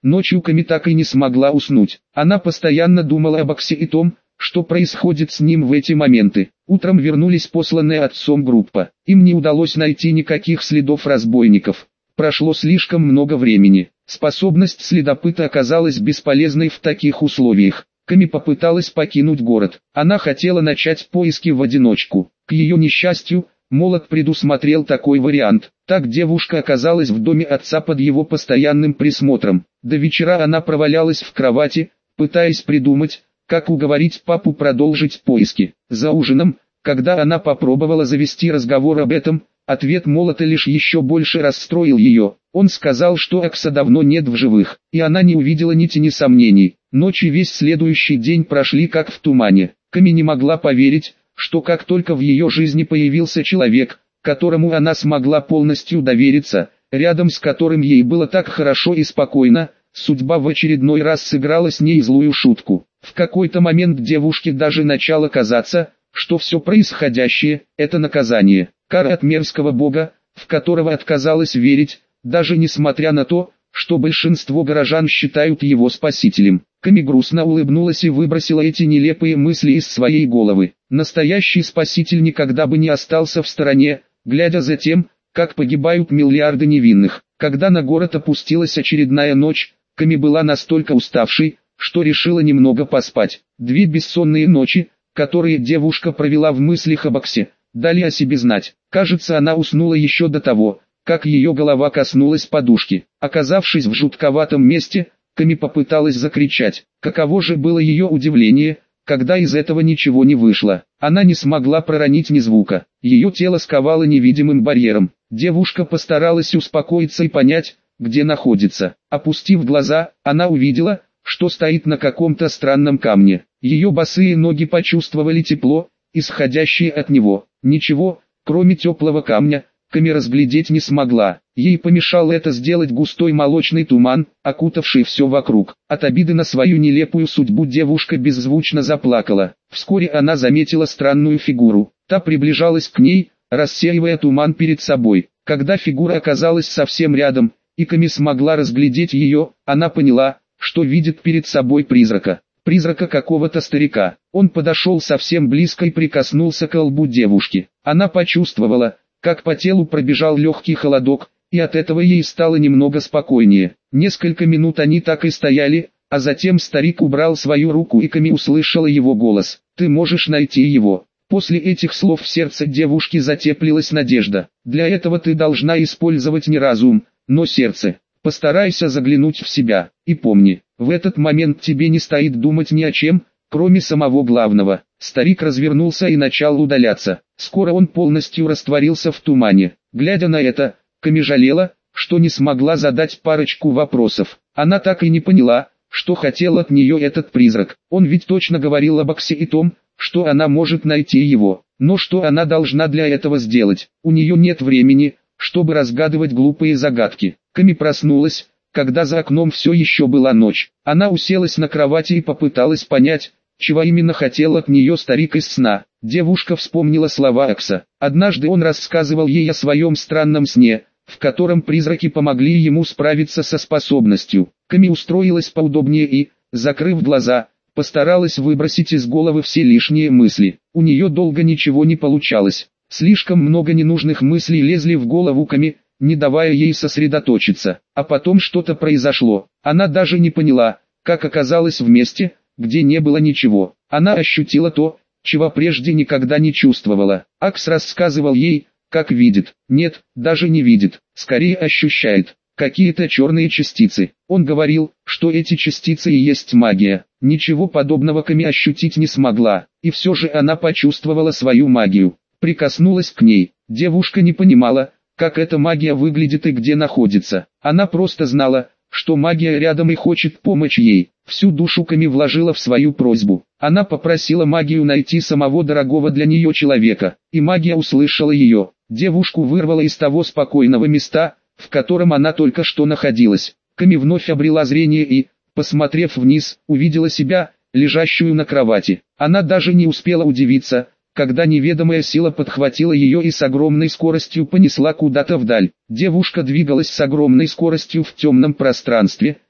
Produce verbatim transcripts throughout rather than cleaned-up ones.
Ночью Ками так и не смогла уснуть. Она постоянно думала об Аксе и том, что происходит с ним в эти моменты. Утром вернулись посланная отцом группа. Им не удалось найти никаких следов разбойников. Прошло слишком много времени. Способность следопыта оказалась бесполезной в таких условиях. Ками попыталась покинуть город. Она хотела начать поиски в одиночку. К ее несчастью, Молот предусмотрел такой вариант. Так девушка оказалась в доме отца под его постоянным присмотром. До вечера она провалялась в кровати, пытаясь придумать, как уговорить папу продолжить поиски. За ужином, когда она попробовала завести разговор об этом, ответ Молота лишь еще больше расстроил ее. Он сказал, что Акса давно нет в живых, и она не увидела ни тени сомнений. Ночь и весь следующий день прошли как в тумане. Ками не могла поверить, что как только в ее жизни появился человек, которому она смогла полностью довериться, рядом с которым ей было так хорошо и спокойно, судьба в очередной раз сыграла с ней злую шутку. В какой-то момент девушке даже начало казаться, что все происходящее – это наказание, кара от мерзкого бога, в которого отказалась верить, даже несмотря на то, что большинство горожан считают его спасителем. Ками грустно улыбнулась и выбросила эти нелепые мысли из своей головы. Настоящий спаситель никогда бы не остался в стороне, глядя за тем, как погибают миллиарды невинных. Когда на город опустилась очередная ночь, Ками была настолько уставшей, что решила немного поспать. Две бессонные ночи, которые девушка провела в мыслях об Аксе, дали о себе знать. Кажется, она уснула еще до того, как ее голова коснулась подушки. Оказавшись в жутковатом месте, Ками попыталась закричать. Каково же было ее удивление, когда из этого ничего не вышло. Она не смогла проронить ни звука. Ее тело сковало невидимым барьером. Девушка постаралась успокоиться и понять, где находится. Опустив глаза, она увидела, что стоит на каком-то странном камне. Ее босые ноги почувствовали тепло, исходящее от него. Ничего, кроме теплого камня, Ками разглядеть не смогла. Ей помешал это сделать густой молочный туман, окутавший все вокруг. От обиды на свою нелепую судьбу девушка беззвучно заплакала. Вскоре она заметила странную фигуру. Та приближалась к ней, рассеивая туман перед собой. Когда фигура оказалась совсем рядом, и Ками смогла разглядеть ее, она поняла, что видит перед собой призрака. Призрака какого-то старика. Он подошел совсем близко и прикоснулся к лбу девушки. Она почувствовала, как по телу пробежал легкий холодок, и от этого ей стало немного спокойнее. Несколько минут они так и стояли, а затем старик убрал свою руку, и Ками услышала его голос. «Ты можешь найти его». После этих слов в сердце девушки затеплилась надежда. «Для этого ты должна использовать не разум, но сердце. Постарайся заглянуть в себя, и помни, в этот момент тебе не стоит думать ни о чем, кроме самого главного». Старик развернулся и начал удаляться. Скоро он полностью растворился в тумане. Глядя на это, Ками жалела, что не смогла задать парочку вопросов. Она так и не поняла, что хотел от нее этот призрак. Он ведь точно говорил об Аксе и том, что она может найти его. Но что она должна для этого сделать? У нее нет времени, чтобы разгадывать глупые загадки. Ками проснулась, когда за окном все еще была ночь. Она уселась на кровати и попыталась понять, чего именно хотел от нее старик из сна. Девушка вспомнила слова Акса. Однажды он рассказывал ей о своем странном сне, в котором призраки помогли ему справиться со способностью. Ками устроилась поудобнее и, закрыв глаза, постаралась выбросить из головы все лишние мысли. У нее долго ничего не получалось. Слишком много ненужных мыслей лезли в голову Ками, не давая ей сосредоточиться. А потом что-то произошло. Она даже не поняла, как оказалась в месте, где не было ничего. Она ощутила то, чего прежде никогда не чувствовала. Акс рассказывал ей, как видит. Нет, даже не видит, скорее ощущает. Какие-то черные частицы. Он говорил, что эти частицы и есть магия. Ничего подобного Ками ощутить не смогла. И все же она почувствовала свою магию. Прикоснулась к ней. Девушка не понимала, как эта магия выглядит и где находится. Она просто знала, что магия рядом и хочет помочь ей. Всю душу Ками вложила в свою просьбу. Она попросила магию найти самого дорогого для нее человека, и магия услышала ее. Девушку вырвала из того спокойного места, в котором она только что находилась. Ками вновь обрела зрение и, посмотрев вниз, увидела себя, лежащую на кровати. Она даже не успела удивиться, когда неведомая сила подхватила ее и с огромной скоростью понесла куда-то вдаль. Девушка двигалась с огромной скоростью в темном пространстве,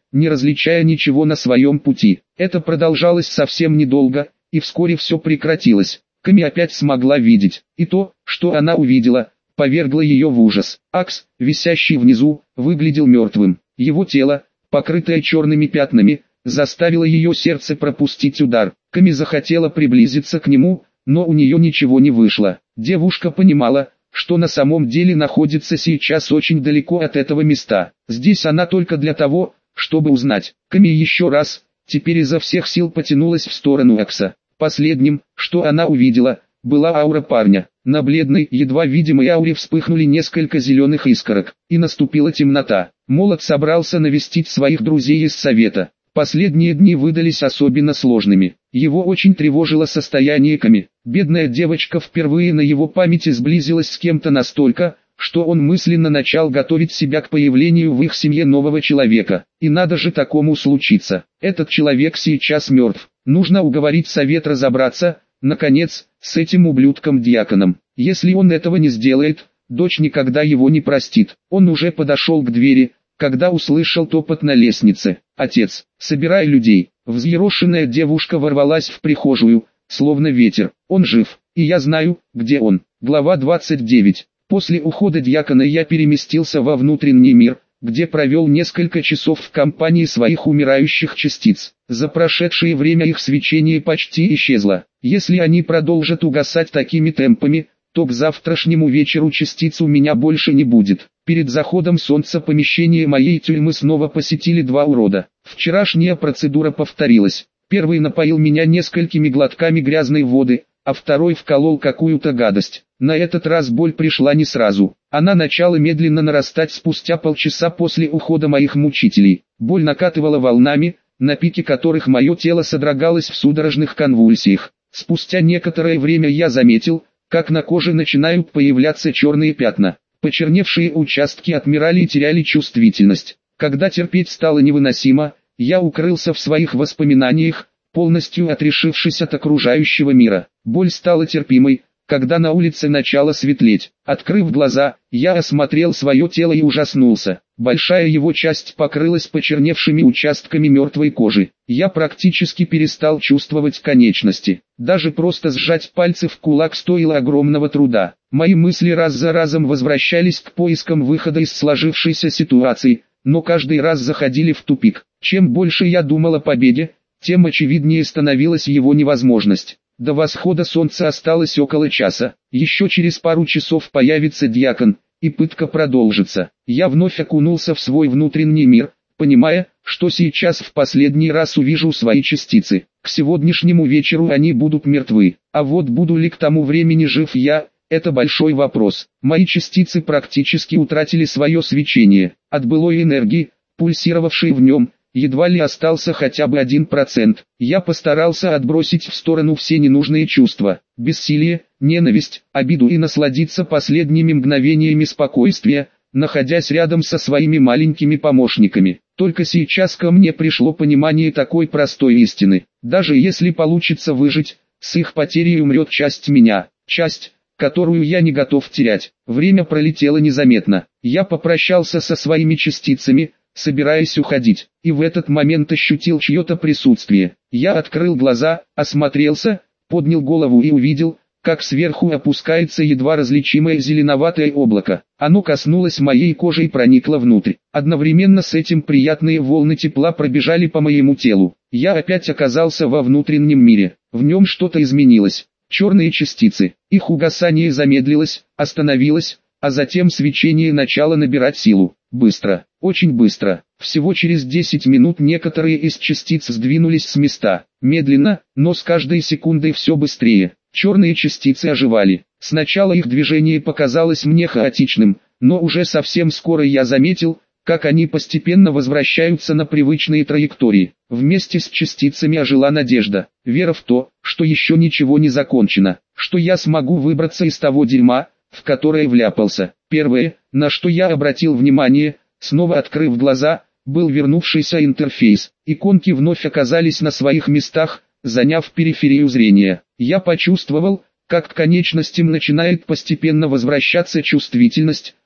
не различая ничего на своем пути. Это продолжалось совсем недолго, и вскоре все прекратилось. Ками опять смогла видеть, и то, что она увидела, повергло ее в ужас. Акс, висящий внизу, выглядел мертвым. Его тело, покрытое черными пятнами, заставило ее сердце пропустить удар. Ками захотела приблизиться к нему, но у нее ничего не вышло. Девушка понимала, что на самом деле находится сейчас очень далеко от этого места. Здесь она только для того, чтобы узнать. Ками еще раз, теперь изо всех сил потянулась в сторону Акса. Последним, что она увидела, была аура парня. На бледной, едва видимой ауре вспыхнули несколько зеленых искорок, и наступила темнота. Молот собрался навестить своих друзей из совета. Последние дни выдались особенно сложными. Его очень тревожило состояние Ками. Бедная девочка впервые на его памяти сблизилась с кем-то настолько, что он мысленно начал готовить себя к появлению в их семье нового человека. И надо же такому случиться. Этот человек сейчас мертв. Нужно уговорить совет разобраться, наконец, с этим ублюдком-диаконом. Если он этого не сделает, дочь никогда его не простит. Он уже подошел к двери, когда услышал топот на лестнице. «Отец, собирай людей». Взъерошенная девушка ворвалась в прихожую, словно ветер. «Он жив, и я знаю, где он». Глава двадцать девять. После ухода диакона я переместился во внутренний мир, где провел несколько часов в компании своих умирающих частиц. За прошедшее время их свечение почти исчезло. Если они продолжат угасать такими темпами, то к завтрашнему вечеру частиц у меня больше не будет. Перед заходом солнца помещение моей тюрьмы снова посетили два урода. Вчерашняя процедура повторилась. Первый напоил меня несколькими глотками грязной воды, а второй вколол какую-то гадость. На этот раз боль пришла не сразу. Она начала медленно нарастать спустя полчаса после ухода моих мучителей. Боль накатывала волнами, на пике которых мое тело содрогалось в судорожных конвульсиях. Спустя некоторое время я заметил, как на коже начинают появляться черные пятна. Почерневшие участки отмирали и теряли чувствительность. Когда терпеть стало невыносимо, я укрылся в своих воспоминаниях, полностью отрешившись от окружающего мира. Боль стала терпимой, когда на улице начало светлеть. Открыв глаза, я осмотрел свое тело и ужаснулся. Большая его часть покрылась почерневшими участками мертвой кожи. Я практически перестал чувствовать конечности. Даже просто сжать пальцы в кулак стоило огромного труда. Мои мысли раз за разом возвращались к поискам выхода из сложившейся ситуации, но каждый раз заходили в тупик. Чем больше я думал о победе, тем очевиднее становилась его невозможность. До восхода солнца осталось около часа. Еще через пару часов появится диакон, и пытка продолжится. Я вновь окунулся в свой внутренний мир, понимая, что сейчас в последний раз увижу свои частицы. К сегодняшнему вечеру они будут мертвы. А вот буду ли к тому времени жив я, это большой вопрос. Мои частицы практически утратили свое свечение. От былой энергии, пульсировавшей в нем, едва ли остался хотя бы один процент. Я постарался отбросить в сторону все ненужные чувства, бессилие, ненависть, обиду и насладиться последними мгновениями спокойствия, находясь рядом со своими маленькими помощниками. Только сейчас ко мне пришло понимание такой простой истины. Даже если получится выжить, с их потерей умрет часть меня, часть, которую я не готов терять. Время пролетело незаметно. Я попрощался со своими частицами, собираясь уходить, и в этот момент ощутил чье-то присутствие. Я открыл глаза, осмотрелся, поднял голову и увидел, как сверху опускается едва различимое зеленоватое облако. Оно коснулось моей кожи и проникло внутрь. Одновременно с этим приятные волны тепла пробежали по моему телу. Я опять оказался во внутреннем мире. В нем что-то изменилось. Черные частицы. Их угасание замедлилось, остановилось, а затем свечение начало набирать силу. Быстро, очень быстро. Всего через десять минут некоторые из частиц сдвинулись с места. Медленно, но с каждой секундой все быстрее. Черные частицы оживали. Сначала их движение показалось мне хаотичным, но уже совсем скоро я заметил, как они постепенно возвращаются на привычные траектории. Вместе с частицами ожила надежда, вера в то, что еще ничего не закончено, что я смогу выбраться из того дерьма, в которое вляпался. Первое, на что я обратил внимание, снова открыв глаза, был вернувшийся интерфейс. Иконки вновь оказались на своих местах, заняв периферию зрения. Я почувствовал, как к конечностям начинает постепенно возвращаться чувствительность,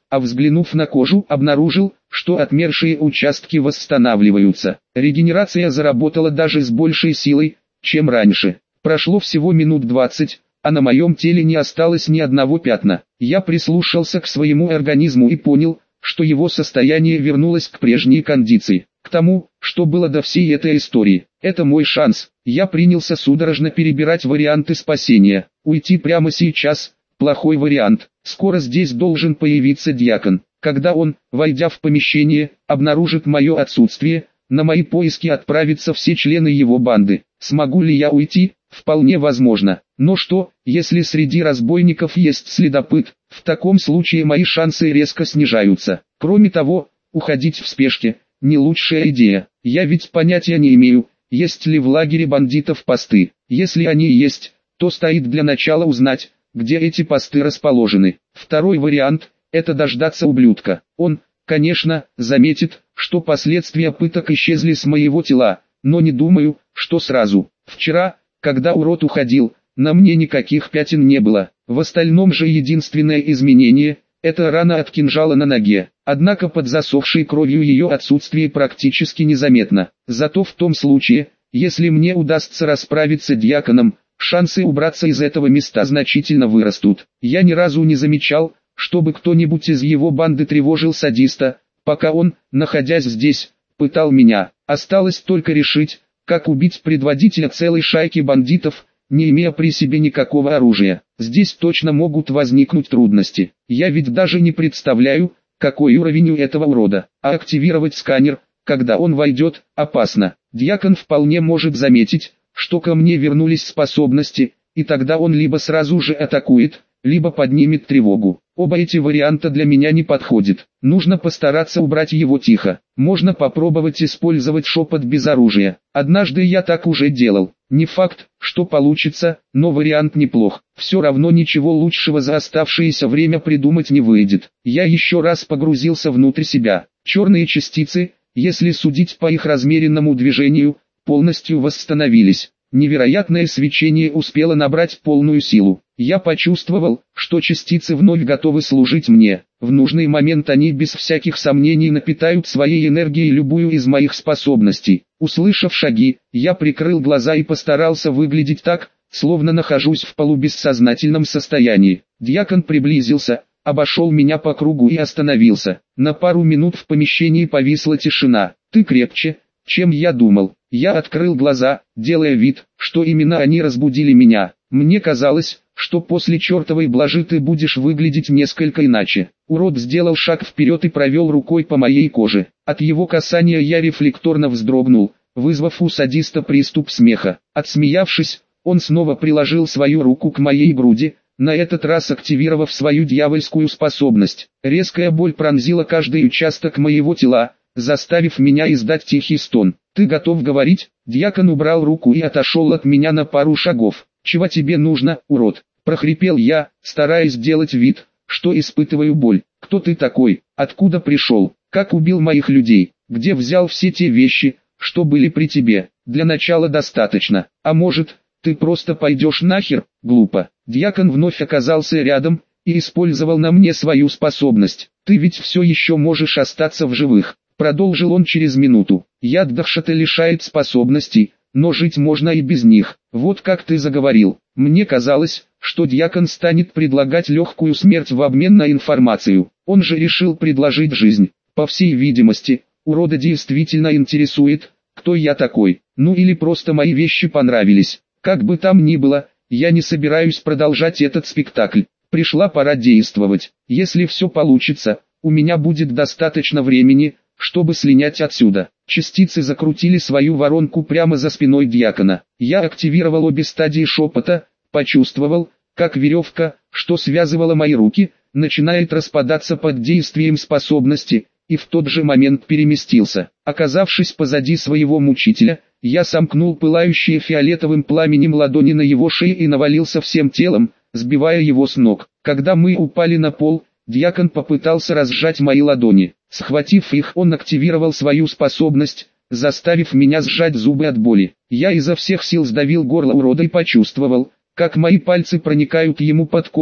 а взглянув на кожу, обнаружил, что отмершие участки восстанавливаются. Регенерация заработала даже с большей силой, чем раньше. Прошло всего минут двадцать, а на моем теле не осталось ни одного пятна. Я прислушался к своему организму и понял, что его состояние вернулось к прежней кондиции, к тому, что было до всей этой истории. Это мой шанс. Я принялся судорожно перебирать варианты спасения. Уйти прямо сейчас – плохой вариант. Скоро здесь должен появиться дьякон. Когда он, войдя в помещение, обнаружит мое отсутствие, на мои поиски отправятся все члены его банды. Смогу ли я уйти? Вполне возможно. Но что, если среди разбойников есть следопыт? В таком случае мои шансы резко снижаются. Кроме того, уходить в спешке – не лучшая идея. Я ведь понятия не имею, есть ли в лагере бандитов посты. Если они есть, то стоит для начала узнать, где эти посты расположены. Второй вариант – это дождаться ублюдка. Он, конечно, заметит, что последствия пыток исчезли с моего тела, но не думаю, что сразу. Вчера, когда урод уходил, на мне никаких пятен не было. В остальном же единственное изменение – это рана от кинжала на ноге. Однако под засохшей кровью ее отсутствие практически незаметно. Зато в том случае, если мне удастся расправиться с дьяконом, шансы убраться из этого места значительно вырастут. Я ни разу не замечал, чтобы кто-нибудь из его банды тревожил садиста, пока он, находясь здесь, пытал меня. Осталось только решить, как убить предводителя целой шайки бандитов, не имея при себе никакого оружия. Здесь точно могут возникнуть трудности. Я ведь даже не представляю, какой уровень у этого урода. А активировать сканер, когда он войдет, опасно. Дьякон вполне может заметить, что ко мне вернулись способности, и тогда он либо сразу же атакует, либо поднимет тревогу. Оба эти варианта для меня не подходят. Нужно постараться убрать его тихо. Можно попробовать использовать шепот без оружия. Однажды я так уже делал. Не факт, что получится, но вариант неплох. Все равно ничего лучшего за оставшееся время придумать не выйдет. Я еще раз погрузился внутрь себя. Черные частицы, если судить по их размеренному движению, полностью восстановились. Невероятное свечение успело набрать полную силу. Я почувствовал, что частицы вновь готовы служить мне. В нужный момент они без всяких сомнений напитают своей энергией любую из моих способностей. Услышав шаги, я прикрыл глаза и постарался выглядеть так, словно нахожусь в полубессознательном состоянии. Дьякон приблизился, обошел меня по кругу и остановился. На пару минут в помещении повисла тишина. «Ты крепче, чем я думал». Я открыл глаза, делая вид, что именно они разбудили меня. Мне казалось, что после чертовой блажи ты будешь выглядеть несколько иначе. Урод сделал шаг вперед и провел рукой по моей коже. От его касания я рефлекторно вздрогнул, вызвав у садиста приступ смеха. Отсмеявшись, он снова приложил свою руку к моей груди, на этот раз активировав свою дьявольскую способность. Резкая боль пронзила каждый участок моего тела, заставив меня издать тихий стон. «Ты готов говорить?» Дьякон убрал руку и отошел от меня на пару шагов. «Чего тебе нужно, урод?» – прохрипел я, стараясь сделать вид, что испытываю боль. «Кто ты такой? Откуда пришел? Как убил моих людей? Где взял все те вещи, что были при тебе? Для начала достаточно. А может, ты просто пойдешь нахер?» Глупо. Дьякон вновь оказался рядом и использовал на мне свою способность. «Ты ведь все еще можешь остаться в живых», — продолжил он через минуту. «Яд Дахшата лишает способностей, но жить можно и без них. Вот как ты заговорил. Мне казалось, что дьякон станет предлагать легкую смерть в обмен на информацию. Он же решил предложить жизнь. По всей видимости, урода действительно интересует, кто я такой. Ну или просто мои вещи понравились. Как бы там ни было, я не собираюсь продолжать этот спектакль. Пришла пора действовать. Если все получится, у меня будет достаточно времени, чтобы слинять отсюда». Частицы закрутили свою воронку прямо за спиной дьякона. Я активировал обе стадии шепота, почувствовал, как веревка, что связывала мои руки, начинает распадаться под действием способности, и в тот же момент переместился. Оказавшись позади своего мучителя, я сомкнул пылающие фиолетовым пламенем ладони на его шее и навалился всем телом, сбивая его с ног. Когда мы упали на пол, дьякон попытался разжать мои ладони. Схватив их, он активировал свою способность, заставив меня сжать зубы от боли. Я изо всех сил сдавил горло урода и почувствовал, как мои пальцы проникают ему под кожу,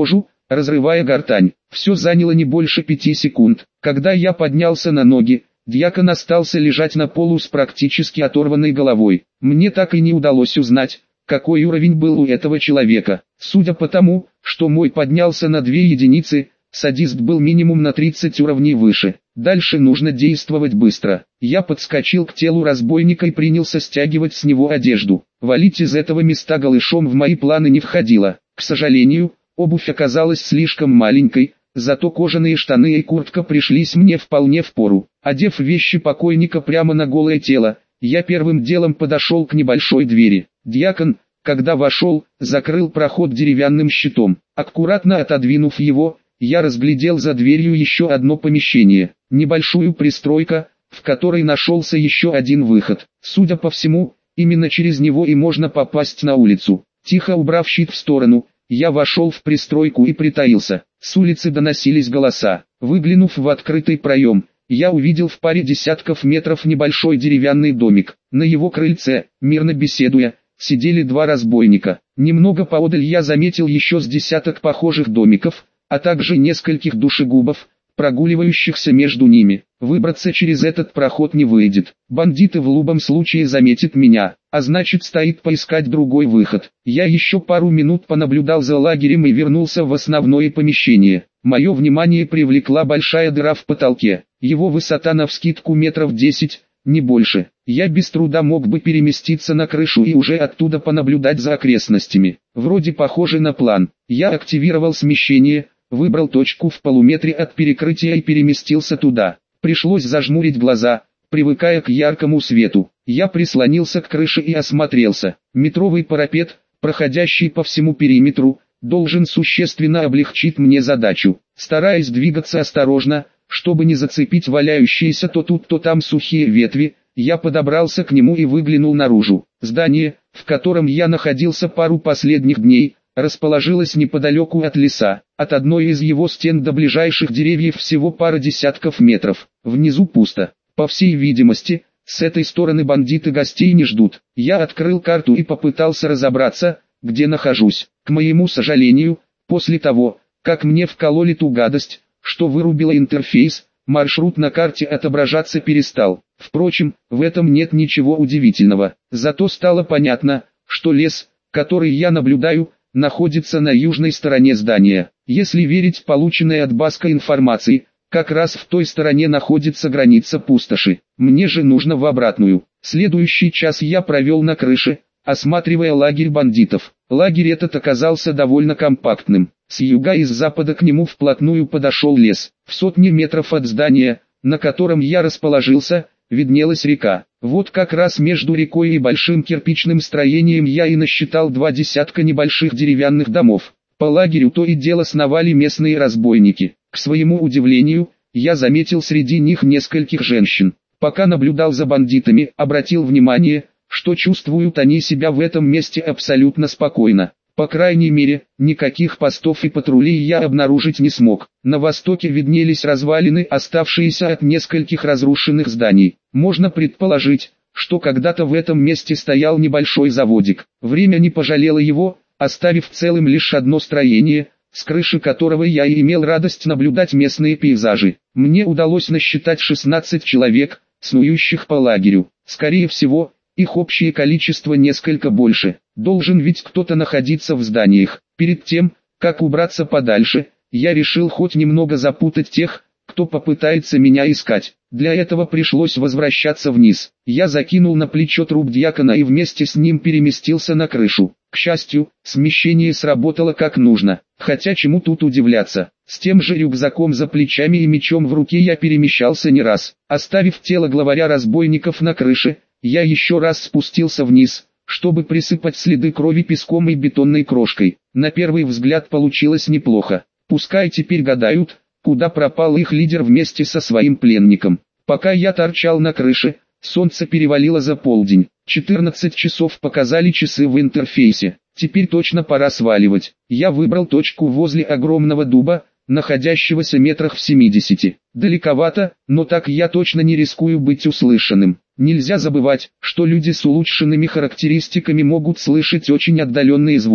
разрывая гортань. Все заняло не больше пяти секунд. Когда я поднялся на ноги, дьякон остался лежать на полу с практически оторванной головой. Мне так и не удалось узнать, какой уровень был у этого человека. Судя по тому, что мой поднялся на две единицы, садист был минимум на тридцать уровней выше. Дальше нужно действовать быстро. Я подскочил к телу разбойника и принялся стягивать с него одежду. Валить из этого места голышом в мои планы не входило. К сожалению, обувь оказалась слишком маленькой, зато кожаные штаны и куртка пришлись мне вполне впору. Одев вещи покойника прямо на голое тело, я первым делом подошел к небольшой двери. Дьякон, когда вошел, закрыл проход деревянным щитом. Аккуратно отодвинув его, я разглядел за дверью еще одно помещение, небольшую пристройку, в которой нашелся еще один выход. Судя по всему, именно через него и можно попасть на улицу. Тихо убрав щит в сторону, я вошел в пристройку и притаился. С улицы доносились голоса. Выглянув в открытый проем, я увидел в паре десятков метров небольшой деревянный домик. На его крыльце, мирно беседуя, сидели два разбойника. Немного поодаль я заметил еще с десяток похожих домиков, а также нескольких душегубов, прогуливающихся между ними. Выбраться через этот проход не выйдет. Бандиты в любом случае заметят меня, а значит стоит поискать другой выход. Я еще пару минут понаблюдал за лагерем и вернулся в основное помещение. Мое внимание привлекла большая дыра в потолке. Его высота навскидку метров десять, не больше. Я без труда мог бы переместиться на крышу и уже оттуда понаблюдать за окрестностями. Вроде похоже на план. Я активировал смещение, выбрал точку в полуметре от перекрытия и переместился туда. Пришлось зажмурить глаза, привыкая к яркому свету. Я прислонился к крыше и осмотрелся. Метровый парапет, проходящий по всему периметру, должен существенно облегчить мне задачу. Стараясь двигаться осторожно, чтобы не зацепить валяющиеся то тут, то там сухие ветви, я подобрался к нему и выглянул наружу. Здание, в котором я находился пару последних дней, расположилось неподалеку от леса. От одной из его стен до ближайших деревьев всего пара десятков метров. Внизу пусто. По всей видимости, с этой стороны бандиты гостей не ждут. Я открыл карту и попытался разобраться, где нахожусь. К моему сожалению, после того, как мне вкололи ту гадость, что вырубило интерфейс, маршрут на карте отображаться перестал. Впрочем, в этом нет ничего удивительного. Зато стало понятно, что лес, который я наблюдаю, находится на южной стороне здания. Если верить полученной от Баска информации, как раз в той стороне находится граница пустоши. Мне же нужно в обратную. Следующий час я провел на крыше, осматривая лагерь бандитов. Лагерь этот оказался довольно компактным. С юга и с запада к нему вплотную подошел лес. В сотне метров от здания, на котором я расположился, виднелась река. Вот как раз между рекой и большим кирпичным строением я и насчитал два десятка небольших деревянных домов. По лагерю то и дело сновали местные разбойники. К своему удивлению, я заметил среди них нескольких женщин. Пока наблюдал за бандитами, обратил внимание, что чувствуют они себя в этом месте абсолютно спокойно. По крайней мере, никаких постов и патрулей я обнаружить не смог. На востоке виднелись развалины, оставшиеся от нескольких разрушенных зданий. Можно предположить, что когда-то в этом месте стоял небольшой заводик. Время не пожалело его, оставив целым лишь одно строение, с крыши которого я и имел радость наблюдать местные пейзажи. Мне удалось насчитать шестнадцать человек, снующих по лагерю. Скорее всего, их общее количество несколько больше. Должен ведь кто-то находиться в зданиях. Перед тем, как убраться подальше, я решил хоть немного запутать тех, кто попытается меня искать. Для этого пришлось возвращаться вниз. Я закинул на плечо труп дьякона и вместе с ним переместился на крышу. К счастью, смещение сработало как нужно. Хотя чему тут удивляться. С тем же рюкзаком за плечами и мечом в руке я перемещался не раз. Оставив тело главаря разбойников на крыше, я еще раз спустился вниз, чтобы присыпать следы крови песком и бетонной крошкой. На первый взгляд получилось неплохо. Пускай теперь гадают, куда пропал их лидер вместе со своим пленником. Пока я торчал на крыше, солнце перевалило за полдень. четырнадцать часов показали часы в интерфейсе. Теперь точно пора сваливать. Я выбрал точку возле огромного дуба, находящегося метрах в семидесяти. Далековато, но так я точно не рискую быть услышанным. Нельзя забывать, что люди с улучшенными характеристиками могут слышать очень отдаленные звуки.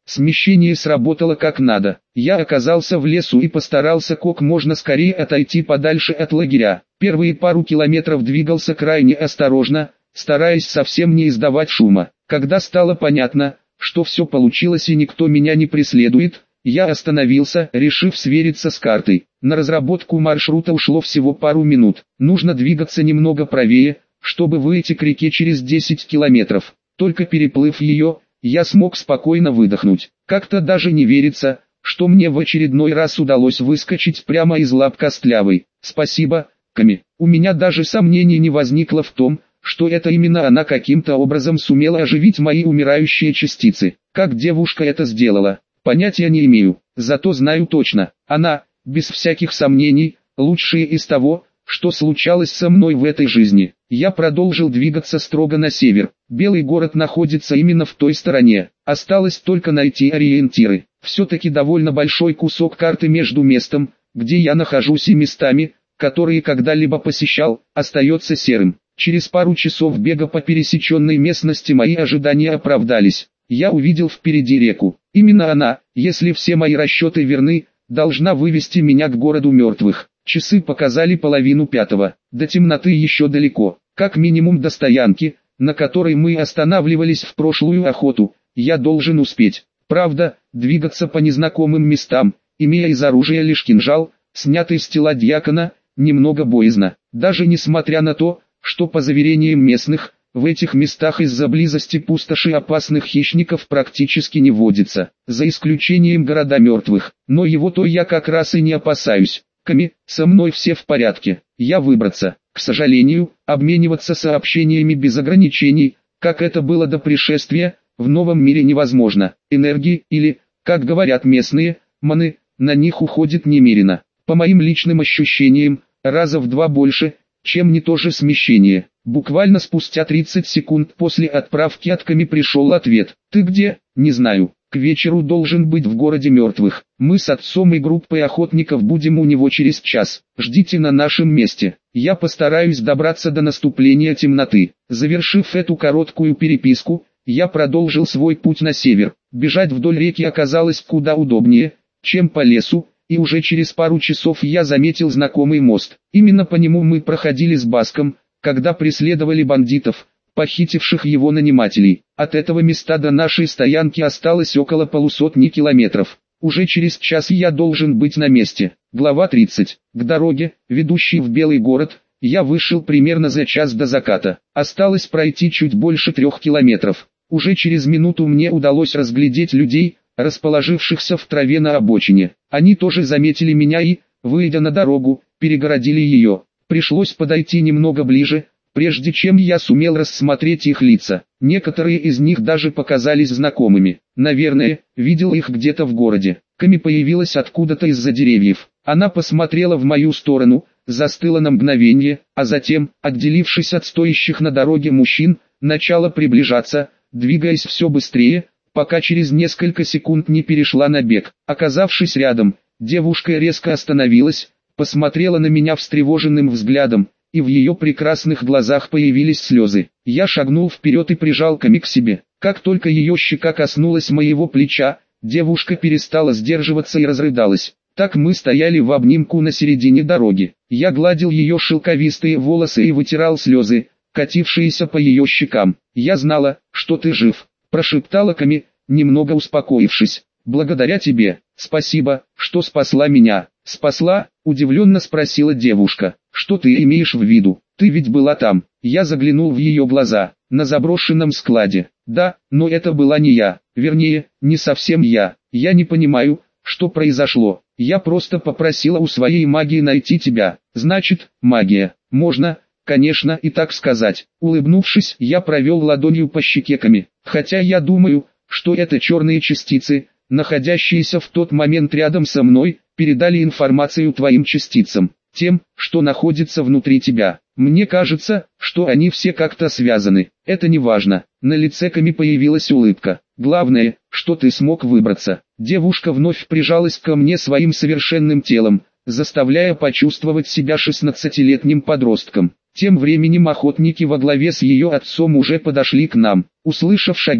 Смещение сработало как надо. Я оказался в лесу и постарался как можно скорее отойти подальше от лагеря. Первые пару километров двигался крайне осторожно, стараясь совсем не издавать шума. Когда стало понятно, что все получилось и никто меня не преследует, я остановился, решив свериться с картой. На разработку маршрута ушло всего пару минут. Нужно двигаться немного правее, чтобы выйти к реке через десять километров. Только переплыв ее, я смог спокойно выдохнуть. Как-то даже не верится, что мне в очередной раз удалось выскочить прямо из лап Костлявой. Спасибо, Ками. У меня даже сомнений не возникло в том, что это именно она каким-то образом сумела оживить мои умирающие частицы. Как девушка это сделала, понятия не имею. Зато знаю точно, она, без всяких сомнений, лучшая из того, что случалось со мной в этой жизни. Я продолжил двигаться строго на север. Белый город находится именно в той стороне. Осталось только найти ориентиры. Все-таки довольно большой кусок карты между местом, где я нахожусь, и местами, которые когда-либо посещал, остается серым. Через пару часов бега по пересеченной местности мои ожидания оправдались. Я увидел впереди реку. Именно она, если все мои расчеты верны, должна вывести меня к городу мертвых. Часы показали половину пятого. До темноты еще далеко. Как минимум до стоянки, на которой мы останавливались в прошлую охоту, я должен успеть. Правда, двигаться по незнакомым местам, имея из оружия лишь кинжал, снятый с тела дьякона, немного боязно. Даже несмотря на то, что по заверениям местных, в этих местах из-за близости пустоши опасных хищников практически не водится, за исключением города мертвых. Но его-то я как раз и не опасаюсь. Ками, со мной все в порядке, я выбраться. К сожалению, обмениваться сообщениями без ограничений, как это было до пришествия, в новом мире невозможно. Энергии, или, как говорят местные, маны, на них уходит немерено. По моим личным ощущениям, раза в два больше, чем не то же смещение. Буквально спустя тридцать секунд после отправки от Ками пришел ответ. «Ты где?» «Не знаю. К вечеру должен быть в городе мертвых. Мы с отцом и группой охотников будем у него через час. Ждите на нашем месте. Я постараюсь добраться до наступления темноты». Завершив эту короткую переписку, я продолжил свой путь на север. Бежать вдоль реки оказалось куда удобнее, чем по лесу, и уже через пару часов я заметил знакомый мост. Именно по нему мы проходили с Баском, когда преследовали бандитов, похитивших его нанимателей. От этого места до нашей стоянки осталось около полусотни километров. Уже через час я должен быть на месте. Глава тридцать. К дороге, ведущей в Белый город, я вышел примерно за час до заката. Осталось пройти чуть больше трех километров. Уже через минуту мне удалось разглядеть людей, расположившихся в траве на обочине. Они тоже заметили меня и, выйдя на дорогу, перегородили ее. Пришлось подойти немного ближе, прежде чем я сумел рассмотреть их лица. Некоторые из них даже показались знакомыми. Наверное, видел их где-то в городе. Ками появилась откуда-то из-за деревьев. Она посмотрела в мою сторону, застыла на мгновение, а затем, отделившись от стоящих на дороге мужчин, начала приближаться, двигаясь все быстрее, пока через несколько секунд не перешла на бег. Оказавшись рядом, девушка резко остановилась, посмотрела на меня встревоженным взглядом, и в ее прекрасных глазах появились слезы. Я шагнул вперед и прижал Ками к себе. Как только ее щека коснулась моего плеча, девушка перестала сдерживаться и разрыдалась. Так мы стояли в обнимку на середине дороги. Я гладил ее шелковистые волосы и вытирал слезы, катившиеся по ее щекам. «Я знала, что ты жив», — прошептала Ками, немного успокоившись. «Благодаря тебе. Спасибо, что спасла меня». «Спасла?» — удивленно спросила девушка. «Что ты имеешь в виду? Ты ведь была там». Я заглянул в ее глаза. «На заброшенном складе». «Да, но это была не я. Вернее, не совсем я. Я не понимаю, что произошло. Я просто попросила у своей магии найти тебя». «Значит, магия. Можно, конечно, и так сказать». Улыбнувшись, я провел ладонью по щеке Ками. «Хотя я думаю, что это черные частицы, находящиеся в тот момент рядом со мной, передали информацию твоим частицам, тем, что находится внутри тебя. Мне кажется, что они все как-то связаны. Это не важно». На лице Ками появилась улыбка. «Главное, что ты смог выбраться». Девушка вновь прижалась ко мне своим совершенным телом, заставляя почувствовать себя шестнадцатилетним подростком. Тем временем охотники во главе с ее отцом уже подошли к нам. Услышав шаги,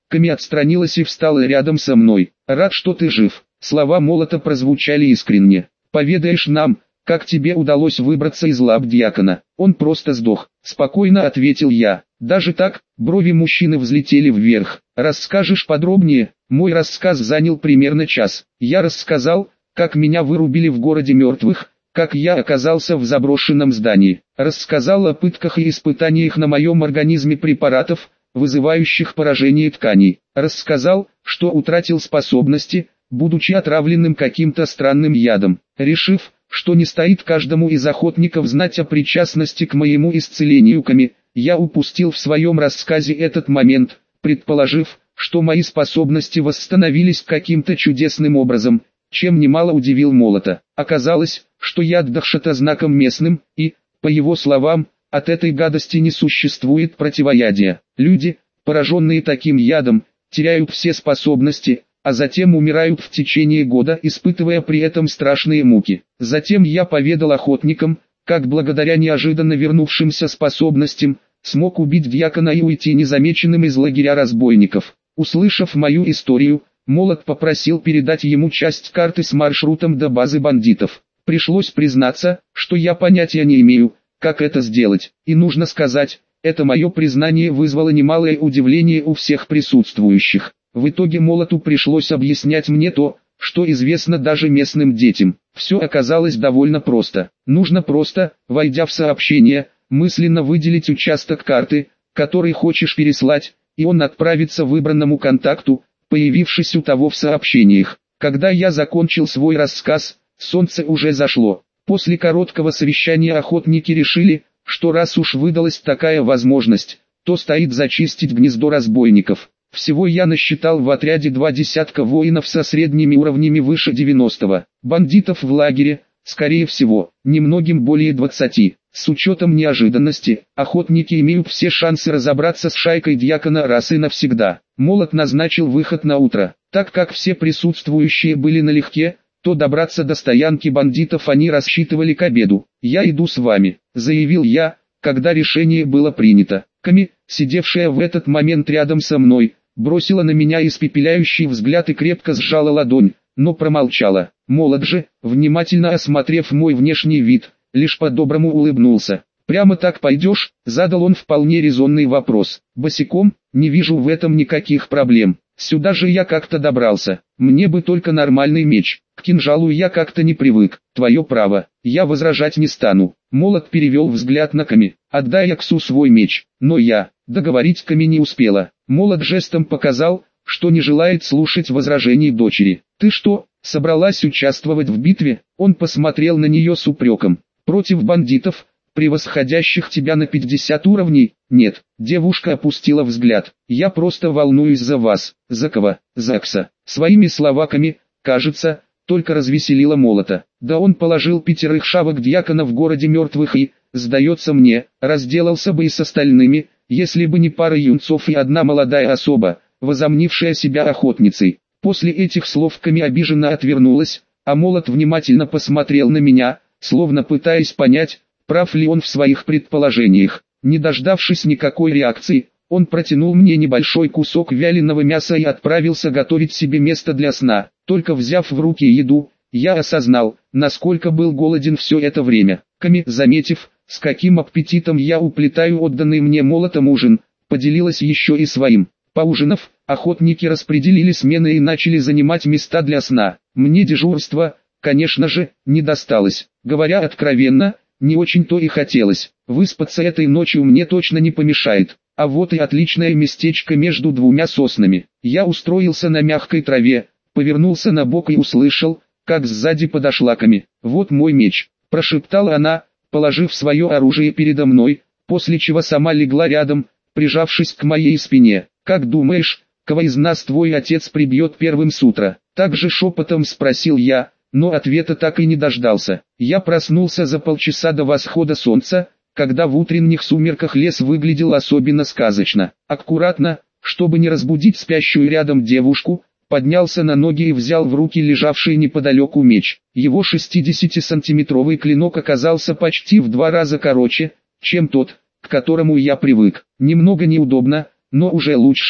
Ками отстранилась и встала рядом со мной. «Рад, что ты жив». Слова Молота прозвучали искренне. «Поведаешь нам, как тебе удалось выбраться из лап дьякона?» «Он просто сдох», — спокойно ответил я. «Даже так?» — брови мужчины взлетели вверх. «Расскажешь подробнее?» Мой рассказ занял примерно час. Я рассказал, как меня вырубили в городе мертвых, как я оказался в заброшенном здании. Рассказал о пытках и испытаниях на моем организме препаратов, вызывающих поражение тканей. Рассказал, что утратил способности, будучи отравленным каким-то странным ядом. Решив, что не стоит каждому из охотников знать о причастности к моему исцелению Ками, я упустил в своем рассказе этот момент, предположив, что мои способности восстановились каким-то чудесным образом, чем немало удивил Молота. Оказалось, что яд Дахшата знаком местным, и, по его словам, от этой гадости не существует противоядия. Люди, пораженные таким ядом, теряют все способности, а затем умирают в течение года, испытывая при этом страшные муки. Затем я поведал охотникам, как благодаря неожиданно вернувшимся способностям, смог убить дьякона и уйти незамеченным из лагеря разбойников. Услышав мою историю, Молот попросил передать ему часть карты с маршрутом до базы бандитов. Пришлось признаться, что я понятия не имею, как это сделать, и нужно сказать, это мое признание вызвало немалое удивление у всех присутствующих. В итоге Молоту пришлось объяснять мне то, что известно даже местным детям. Все оказалось довольно просто. Нужно просто, войдя в сообщение, мысленно выделить участок карты, который хочешь переслать, и он отправится выбранному контакту, появившись у того в сообщениях. Когда я закончил свой рассказ, солнце уже зашло. После короткого совещания охотники решили, что раз уж выдалась такая возможность, то стоит зачистить гнездо разбойников. Всего я насчитал в отряде два десятка воинов со средними уровнями выше девяностого. Бандитов в лагере, скорее всего, немногим более двадцати. С учетом неожиданности, охотники имеют все шансы разобраться с шайкой дьякона раз и навсегда. Молот назначил выход на утро. Так как все присутствующие были налегке, то добраться до стоянки бандитов они рассчитывали к обеду. «Я иду с вами», — заявил я, когда решение было принято. Ками, сидевшая в этот момент рядом со мной, бросила на меня испепеляющий взгляд и крепко сжала ладонь, но промолчала. Молот же, внимательно осмотрев мой внешний вид, лишь по-доброму улыбнулся. «Прямо так пойдешь?» — задал он вполне резонный вопрос. «Босиком? Не вижу в этом никаких проблем. Сюда же я как-то добрался. Мне бы только нормальный меч. К кинжалу я как-то не привык. Твое право, я возражать не стану». Молот перевел взгляд на Ками. «Отдай Аксу свой меч». Но я, договорить Ками не успела. Молот жестом показал, что не желает слушать возражений дочери. «Ты что, собралась участвовать в битве?» Он посмотрел на нее с упреком. «Против бандитов, превосходящих тебя на пятьдесят уровней?» «Нет», девушка опустила взгляд. «Я просто волнуюсь за вас, за кого, за Акса». Своими словаками, кажется, только развеселила Молота. Да он положил пятерых шавок дьякона в городе мертвых и, сдается мне, разделался бы и с остальными, если бы не пара юнцов и одна молодая особа, возомнившая себя охотницей. После этих слов Ками обиженно отвернулась, а Молот внимательно посмотрел на меня, словно пытаясь понять, прав ли он в своих предположениях. Не дождавшись никакой реакции, он протянул мне небольшой кусок вяленого мяса и отправился готовить себе место для сна. Только взяв в руки еду, я осознал, насколько был голоден все это время. Ками, заметив, с каким аппетитом я уплетаю отданный мне Молотом ужин, поделилась еще и своим. Поужинав, охотники распределили смены и начали занимать места для сна. Мне дежурство, конечно же, не досталось. Говоря откровенно, не очень-то и хотелось. Выспаться этой ночью мне точно не помешает. А вот и отличное местечко между двумя соснами. Я устроился на мягкой траве, повернулся на бок и услышал, как сзади подошла Ками. «Вот мой меч», — прошептала она, положив свое оружие передо мной, после чего сама легла рядом, прижавшись к моей спине. «Как думаешь, кого из нас твой отец прибьет первым с утра?» Так же шепотом спросил я, но ответа так и не дождался. Я проснулся за полчаса до восхода солнца, когда в утренних сумерках лес выглядел особенно сказочно. Аккуратно, чтобы не разбудить спящую рядом девушку, поднялся на ноги и взял в руки лежавший неподалеку меч. Его шестидесятисантиметровый клинок оказался почти в два раза короче, чем тот, к которому я привык. Немного неудобно, но уже лучше,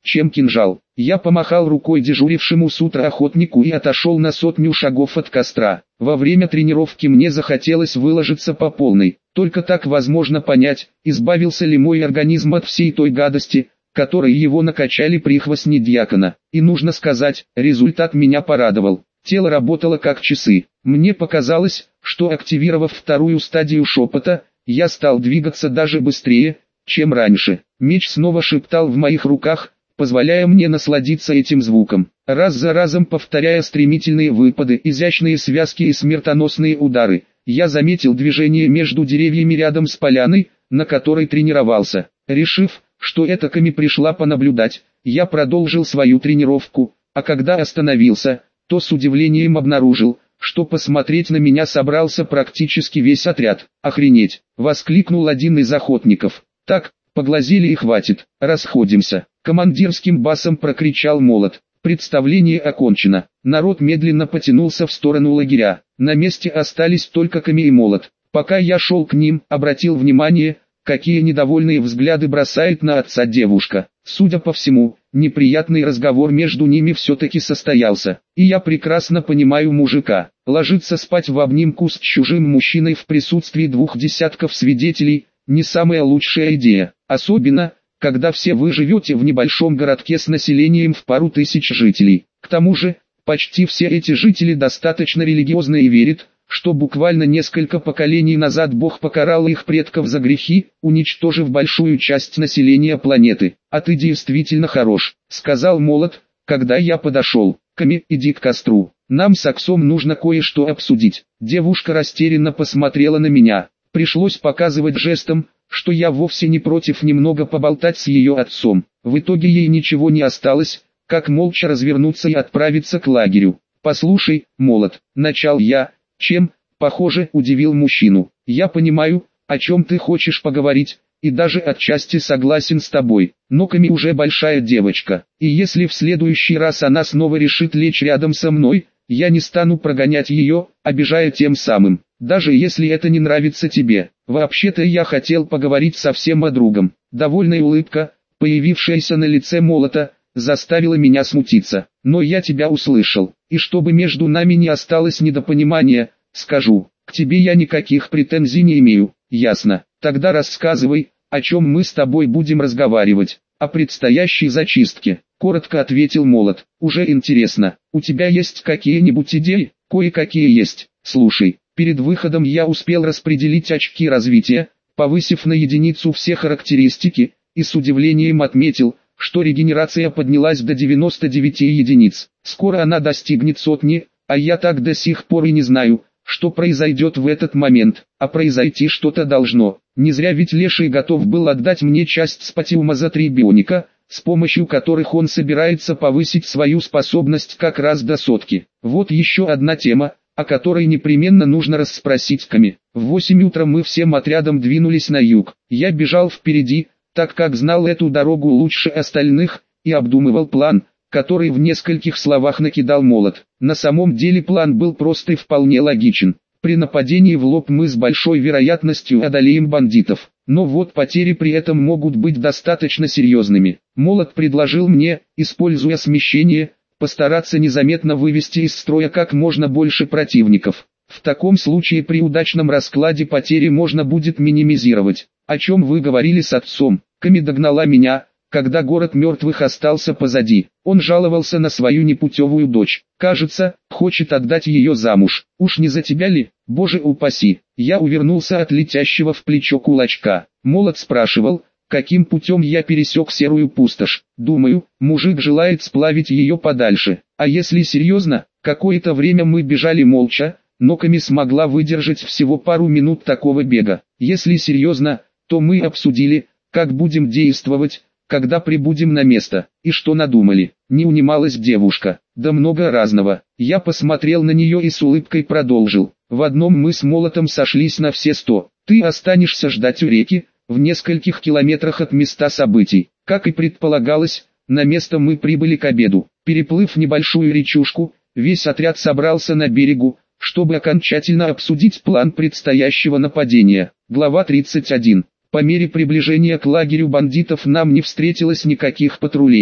чем кинжал. Я помахал рукой дежурившему с утра охотнику и отошел на сотню шагов от костра. Во время тренировки мне захотелось выложиться по полной. Только так возможно понять, избавился ли мой организм от всей той гадости, которой его накачали прихвостни дьякона. И нужно сказать, результат меня порадовал. Тело работало как часы. Мне показалось, что активировав вторую стадию шепота, я стал двигаться даже быстрее, чем раньше. Меч снова шептал в моих руках, позволяя мне насладиться этим звуком, раз за разом повторяя стремительные выпады, изящные связки и смертоносные удары. Я заметил движение между деревьями рядом с поляной, на которой тренировался. Решив, что эта Ками пришла понаблюдать, я продолжил свою тренировку, а когда остановился, то с удивлением обнаружил, что посмотреть на меня собрался практически весь отряд. «Охренеть!» — воскликнул один из охотников. «Так, поглазели и хватит, расходимся!» Командирским басом прокричал Молот. Представление окончено. Народ медленно потянулся в сторону лагеря. На месте остались только Ками и Молот. Пока я шел к ним, обратил внимание, какие недовольные взгляды бросает на отца девушка. Судя по всему, неприятный разговор между ними все-таки состоялся. И я прекрасно понимаю мужика. Ложиться спать в обнимку с чужим мужчиной в присутствии двух десятков свидетелей – не самая лучшая идея. Особенно, когда все вы живете в небольшом городке с населением в пару тысяч жителей. К тому же, почти все эти жители достаточно религиозны и верят, что буквально несколько поколений назад Бог покарал их предков за грехи, уничтожив большую часть населения планеты. «А ты действительно хорош», — сказал Молот, когда я подошел. «Ками, иди к костру. Нам с Аксом нужно кое-что обсудить». Девушка растерянно посмотрела на меня. Пришлось показывать жестом, что я вовсе не против немного поболтать с ее отцом. В итоге ей ничего не осталось, как молча развернуться и отправиться к лагерю. «Послушай, Молот», — начал я, чем, похоже, удивил мужчину. «Я понимаю, о чем ты хочешь поговорить, и даже отчасти согласен с тобой, но Ками уже большая девочка, и если в следующий раз она снова решит лечь рядом со мной, я не стану прогонять ее, обижая тем самым, даже если это не нравится тебе. Вообще-то я хотел поговорить совсем о другом». Довольная улыбка, появившаяся на лице Молота, заставила меня смутиться. «Но я тебя услышал, и чтобы между нами не осталось недопонимания, скажу, к тебе я никаких претензий не имею». «Ясно, тогда рассказывай, о чем мы с тобой будем разговаривать». «О предстоящей зачистке», — коротко ответил Молот. «Уже интересно, у тебя есть какие-нибудь идеи?» «Кое-какие есть. Слушай, перед выходом я успел распределить очки развития, повысив на единицу все характеристики, и с удивлением отметил, что регенерация поднялась до девяноста девяти единиц. Скоро она достигнет сотни, а я так до сих пор и не знаю, что произойдет в этот момент, а произойти что-то должно. Не зря ведь Леший готов был отдать мне часть спатиума за три бионика, с помощью которых он собирается повысить свою способность как раз до сотки. Вот еще одна тема, о которой непременно нужно расспросить Ками. В восемь утра мы всем отрядом двинулись на юг. Я бежал впереди, так как знал эту дорогу лучше остальных, и обдумывал план, который в нескольких словах накидал Молот. На самом деле план был прост и вполне логичен. При нападении в лоб мы с большой вероятностью одолеем бандитов, но вот потери при этом могут быть достаточно серьезными. Молот предложил мне, используя смещение, постараться незаметно вывести из строя как можно больше противников. В таком случае при удачном раскладе потери можно будет минимизировать. «О чем вы говорили с отцом?» Ками догнала меня, когда город мертвых остался позади. Он жаловался на свою непутевую дочь. Кажется, хочет отдать ее замуж. «Уж не за тебя ли? Боже упаси!» Я увернулся от летящего в плечо кулачка. Молот спрашивал, каким путем я пересек серую пустошь. Думаю, мужик желает сплавить ее подальше. А если серьезно, какое-то время мы бежали молча, но Ками смогла выдержать всего пару минут такого бега. Если серьезно, то мы обсудили, как будем действовать, когда прибудем на место, и что надумали. Не унималась девушка. Да много разного. Я посмотрел на нее и с улыбкой продолжил. В одном мы с Молотом сошлись на все сто. Ты останешься ждать у реки, в нескольких километрах от места событий. Как и предполагалось, на место мы прибыли к обеду. Переплыв небольшую речушку, весь отряд собрался на берегу, чтобы окончательно обсудить план предстоящего нападения. Глава тридцать один. По мере приближения к лагерю бандитов нам не встретилось никаких патрулей.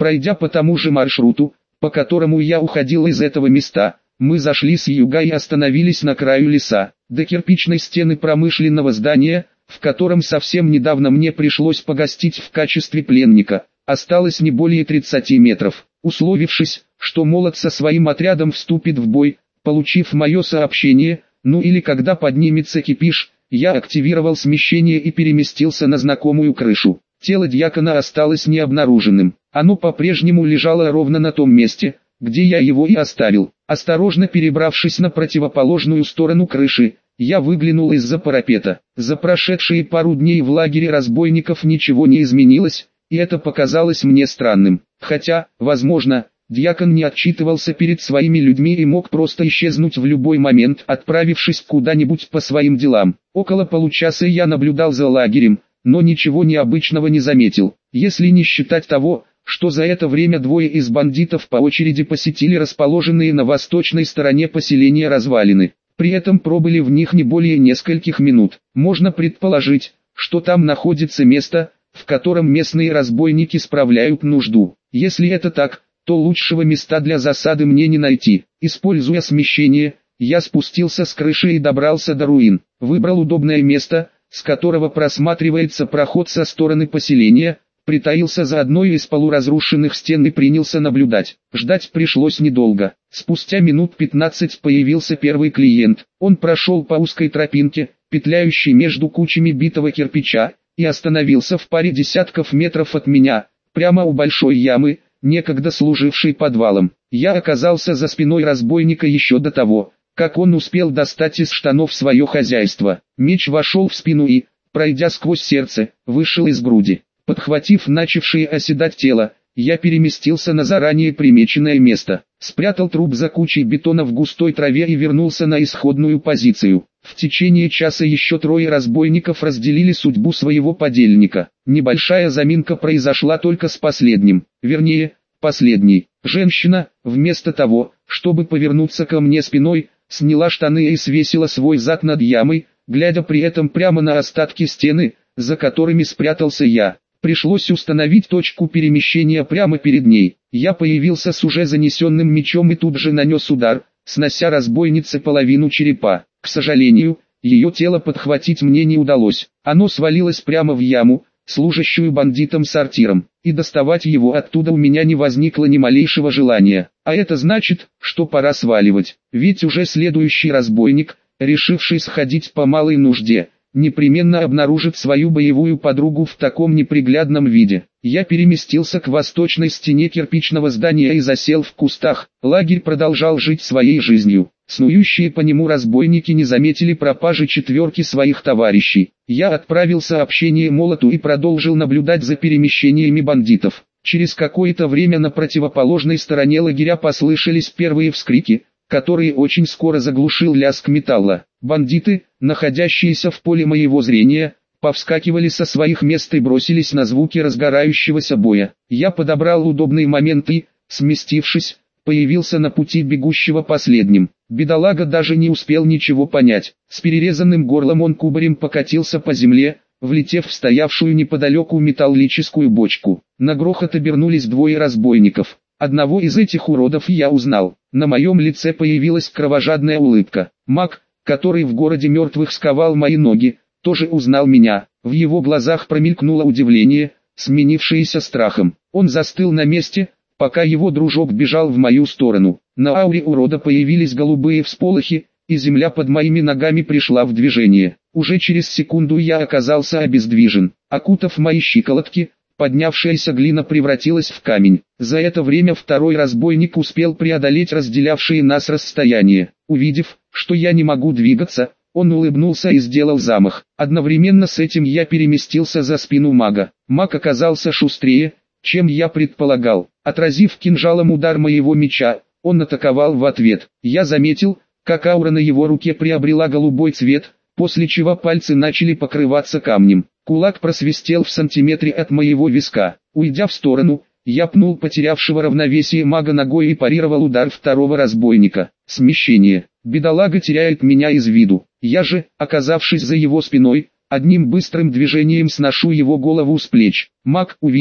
Пройдя по тому же маршруту, по которому я уходил из этого места, мы зашли с юга и остановились на краю леса, до кирпичной стены промышленного здания, в котором совсем недавно мне пришлось погостить в качестве пленника. Осталось не более тридцати метров. Условившись, что Молот со своим отрядом вступит в бой, получив мое сообщение, ну или когда поднимется кипиш, я активировал смещение и переместился на знакомую крышу. Тело дьякона осталось необнаруженным. Оно по-прежнему лежало ровно на том месте, где я его и оставил. Осторожно перебравшись на противоположную сторону крыши, я выглянул из-за парапета. За прошедшие пару дней в лагере разбойников ничего не изменилось, и это показалось мне странным. Хотя, возможно, дьякон не отчитывался перед своими людьми и мог просто исчезнуть в любой момент, отправившись куда-нибудь по своим делам. Около получаса я наблюдал за лагерем, но ничего необычного не заметил, если не считать того, что за это время двое из бандитов по очереди посетили расположенные на восточной стороне поселения развалины. При этом пробыли в них не более нескольких минут. Можно предположить, что там находится место, в котором местные разбойники справляют нужду. Если это так, то лучшего места для засады мне не найти. Используя смещение, я спустился с крыши и добрался до руин. Выбрал удобное место, с которого просматривается проход со стороны поселения, притаился за одной из полуразрушенных стен и принялся наблюдать. Ждать пришлось недолго. Спустя минут пятнадцать появился первый клиент. Он прошел по узкой тропинке, петляющей между кучами битого кирпича, и остановился в паре десятков метров от меня, прямо у большой ямы, некогда служившей подвалом. Я оказался за спиной разбойника еще до того, как он успел достать из штанов свое хозяйство. Меч вошел в спину и, пройдя сквозь сердце, вышел из груди. Подхватив начавшее оседать тело, я переместился на заранее примеченное место, спрятал труп за кучей бетона в густой траве и вернулся на исходную позицию. В течение часа еще трое разбойников разделили судьбу своего подельника. Небольшая заминка произошла только с последним, вернее, последней. Женщина, вместо того, чтобы повернуться ко мне спиной, сняла штаны и свесила свой зад над ямой, глядя при этом прямо на остатки стены, за которыми спрятался я. Пришлось установить точку перемещения прямо перед ней. Я появился с уже занесенным мечом и тут же нанес удар, снося разбойнице половину черепа. К сожалению, ее тело подхватить мне не удалось. Оно свалилось прямо в яму, служащую бандитам сортиром, и доставать его оттуда у меня не возникло ни малейшего желания. А это значит, что пора сваливать. Ведь уже следующий разбойник, решивший сходить по малой нужде, непременно обнаружит свою боевую подругу в таком неприглядном виде. Я переместился к восточной стене кирпичного здания и засел в кустах. Лагерь продолжал жить своей жизнью. Снующие по нему разбойники не заметили пропажи четверки своих товарищей. Я отправил сообщение Молоту и продолжил наблюдать за перемещениями бандитов. Через какое-то время на противоположной стороне лагеря послышались первые вскрики, которые очень скоро заглушил лязг металла. Бандиты, находящиеся в поле моего зрения, повскакивали со своих мест и бросились на звуки разгорающегося боя. Я подобрал удобный момент и, сместившись, появился на пути бегущего последним. Бедолага даже не успел ничего понять. С перерезанным горлом он кубарем покатился по земле, влетев в стоявшую неподалеку металлическую бочку. На грохот обернулись двое разбойников. Одного из этих уродов я узнал. На моем лице появилась кровожадная улыбка. Маг, который в городе мертвых сковал мои ноги, тоже узнал меня. В его глазах промелькнуло удивление, сменившееся страхом. Он застыл на месте, пока его дружок бежал в мою сторону. На ауре урода появились голубые всполохи, и земля под моими ногами пришла в движение. Уже через секунду я оказался обездвижен. Окутав мои щиколотки, поднявшаяся глина превратилась в камень. За это время второй разбойник успел преодолеть разделявшие нас расстояние. Увидев, что я не могу двигаться, он улыбнулся и сделал замах. Одновременно с этим я переместился за спину мага. Маг оказался шустрее, чем я предполагал. Отразив кинжалом удар моего меча, он атаковал в ответ. Я заметил, как аура на его руке приобрела голубой цвет, после чего пальцы начали покрываться камнем. Кулак просвистел в сантиметре от моего виска. Уйдя в сторону, я пнул потерявшего равновесие мага ногой и парировал удар второго разбойника. Смещение. Бедолага теряет меня из виду. Я же, оказавшись за его спиной, одним быстрым движением сношу его голову с плеч. Маг, увидев,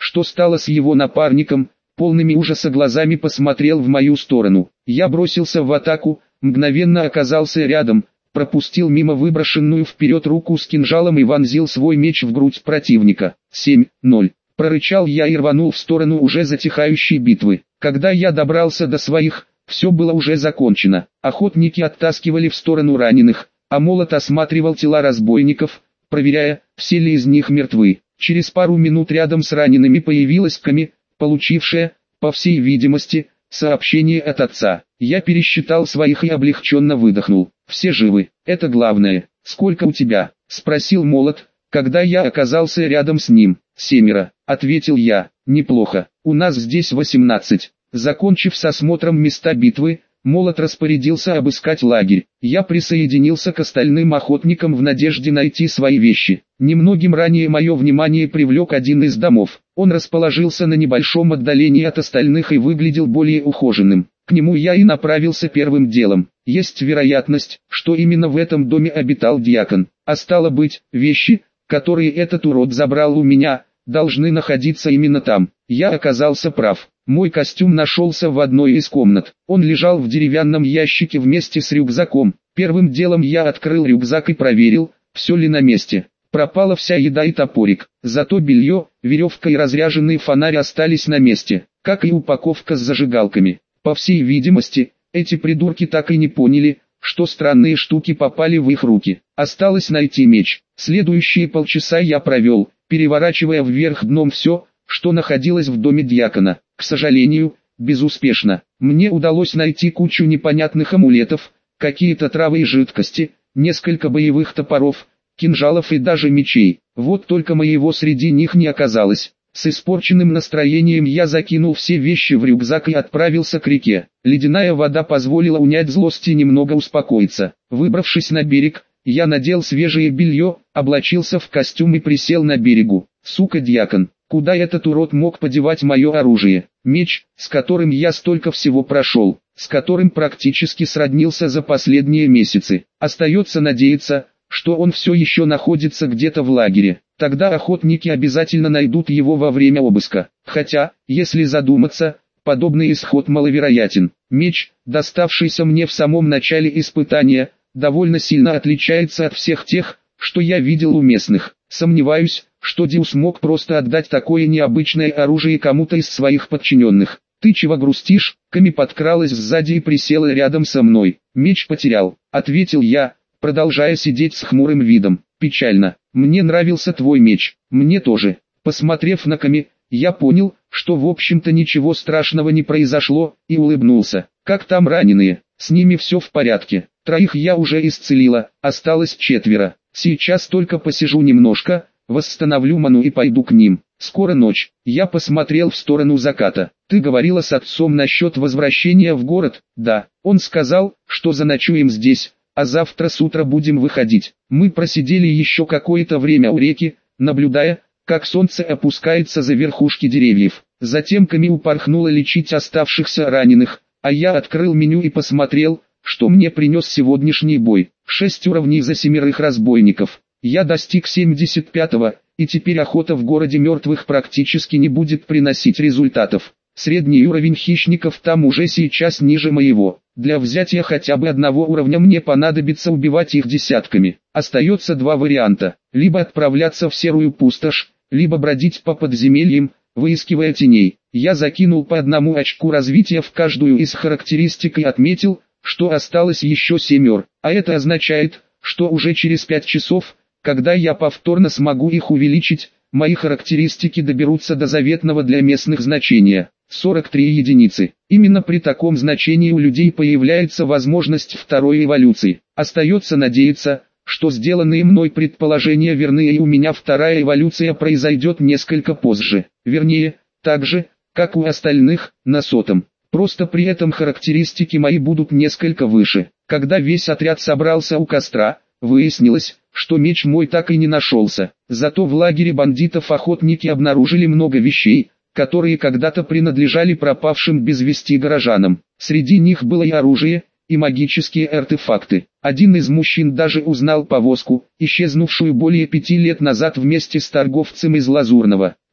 что стало с его напарником, полными ужаса глазами посмотрел в мою сторону. Я бросился в атаку, мгновенно оказался рядом, пропустил мимо выброшенную вперед руку с кинжалом и вонзил свой меч в грудь противника. семь ноль. Прорычал я и рванул в сторону уже затихающей битвы. Когда я добрался до своих, все было уже закончено. Охотники оттаскивали в сторону раненых, а молот осматривал тела разбойников, проверяя, все ли из них мертвы. Через пару минут рядом с ранеными появилась Ками, получившая, по всей видимости, сообщение от отца. Я пересчитал своих и облегченно выдохнул. Все живы, это главное. «Сколько у тебя?» – спросил молот, когда я оказался рядом с ним. «Семеро», – ответил я. «Неплохо, у нас здесь восемнадцать». Закончив с осмотром места битвы, молот распорядился обыскать лагерь. Я присоединился к остальным охотникам в надежде найти свои вещи. Немногим ранее мое внимание привлек один из домов. Он расположился на небольшом отдалении от остальных и выглядел более ухоженным. К нему я и направился первым делом. Есть вероятность, что именно в этом доме обитал дьякон. А стало быть, вещи, которые этот урод забрал у меня, должны находиться именно там. Я оказался прав. Мой костюм нашелся в одной из комнат. Он лежал в деревянном ящике вместе с рюкзаком. Первым делом я открыл рюкзак и проверил, все ли на месте. Пропала вся еда и топорик. Зато белье, веревка и разряженный фонарь остались на месте, как и упаковка с зажигалками. По всей видимости, эти придурки так и не поняли, что странные штуки попали в их руки. Осталось найти меч. Следующие полчаса я провел, переворачивая вверх дном все, что находилось в доме дьякона. К сожалению, безуспешно. Мне удалось найти кучу непонятных амулетов, какие-то травы и жидкости, несколько боевых топоров, кинжалов и даже мечей. Вот только моего среди них не оказалось. С испорченным настроением я закинул все вещи в рюкзак и отправился к реке. Ледяная вода позволила унять злость и немного успокоиться. Выбравшись на берег, я надел свежее белье, облачился в костюм и присел на берегу. Сука, дьякон, куда этот урод мог подевать мое оружие? Меч, с которым я столько всего прошел, с которым практически сроднился за последние месяцы. Остается надеяться, что он все еще находится где-то в лагере. Тогда охотники обязательно найдут его во время обыска. Хотя, если задуматься, подобный исход маловероятен. Меч, доставшийся мне в самом начале испытания, довольно сильно отличается от всех тех, что я видел у местных. Сомневаюсь, что Диус мог просто отдать такое необычное оружие кому-то из своих подчиненных. «Ты чего грустишь?» Ками подкралась сзади и присела рядом со мной. «Меч потерял», — ответил я, продолжая сидеть с хмурым видом. «Печально. Мне нравился твой меч». «Мне тоже». Посмотрев на Ками, я понял, что в общем-то ничего страшного не произошло, и улыбнулся. «Как там раненые?» «С ними все в порядке. Троих я уже исцелила, осталось четверо. Сейчас только посижу немножко, восстановлю ману и пойду к ним. Скоро ночь». Я посмотрел в сторону заката. «Ты говорила с отцом насчет возвращения в город?» «Да. Он сказал, что заночуем здесь, а завтра с утра будем выходить». Мы просидели еще какое-то время у реки, наблюдая, как солнце опускается за верхушки деревьев. Затем Ками упорхнула лечить оставшихся раненых, а я открыл меню и посмотрел, что мне принес сегодняшний бой. Шесть уровней за семерых разбойников. Я достиг семьдесят пятого, и теперь охота в городе мертвых практически не будет приносить результатов. Средний уровень хищников там уже сейчас ниже моего. Для взятия хотя бы одного уровня мне понадобится убивать их десятками. Остается два варианта. Либо отправляться в серую пустошь, либо бродить по подземельям, выискивая теней. Я закинул по одному очку развития в каждую из характеристик и отметил, что осталось еще семер. А это означает, что уже через пять часов, когда я повторно смогу их увеличить, мои характеристики доберутся до заветного для местных значения. сорок три единицы. Именно при таком значении у людей появляется возможность второй эволюции. Остается надеяться, что сделанные мной предположения верны и у меня вторая эволюция произойдет несколько позже. Вернее, так же, как у остальных, на сотом. Просто при этом характеристики мои будут несколько выше. Когда весь отряд собрался у костра, выяснилось, что меч мой так и не нашелся. Зато в лагере бандитов охотники обнаружили много вещей, которые когда-то принадлежали пропавшим без вести горожанам. Среди них было и оружие, и магические артефакты. Один из мужчин даже узнал повозку, исчезнувшую более пяти лет назад вместе с торговцем из Лазурного.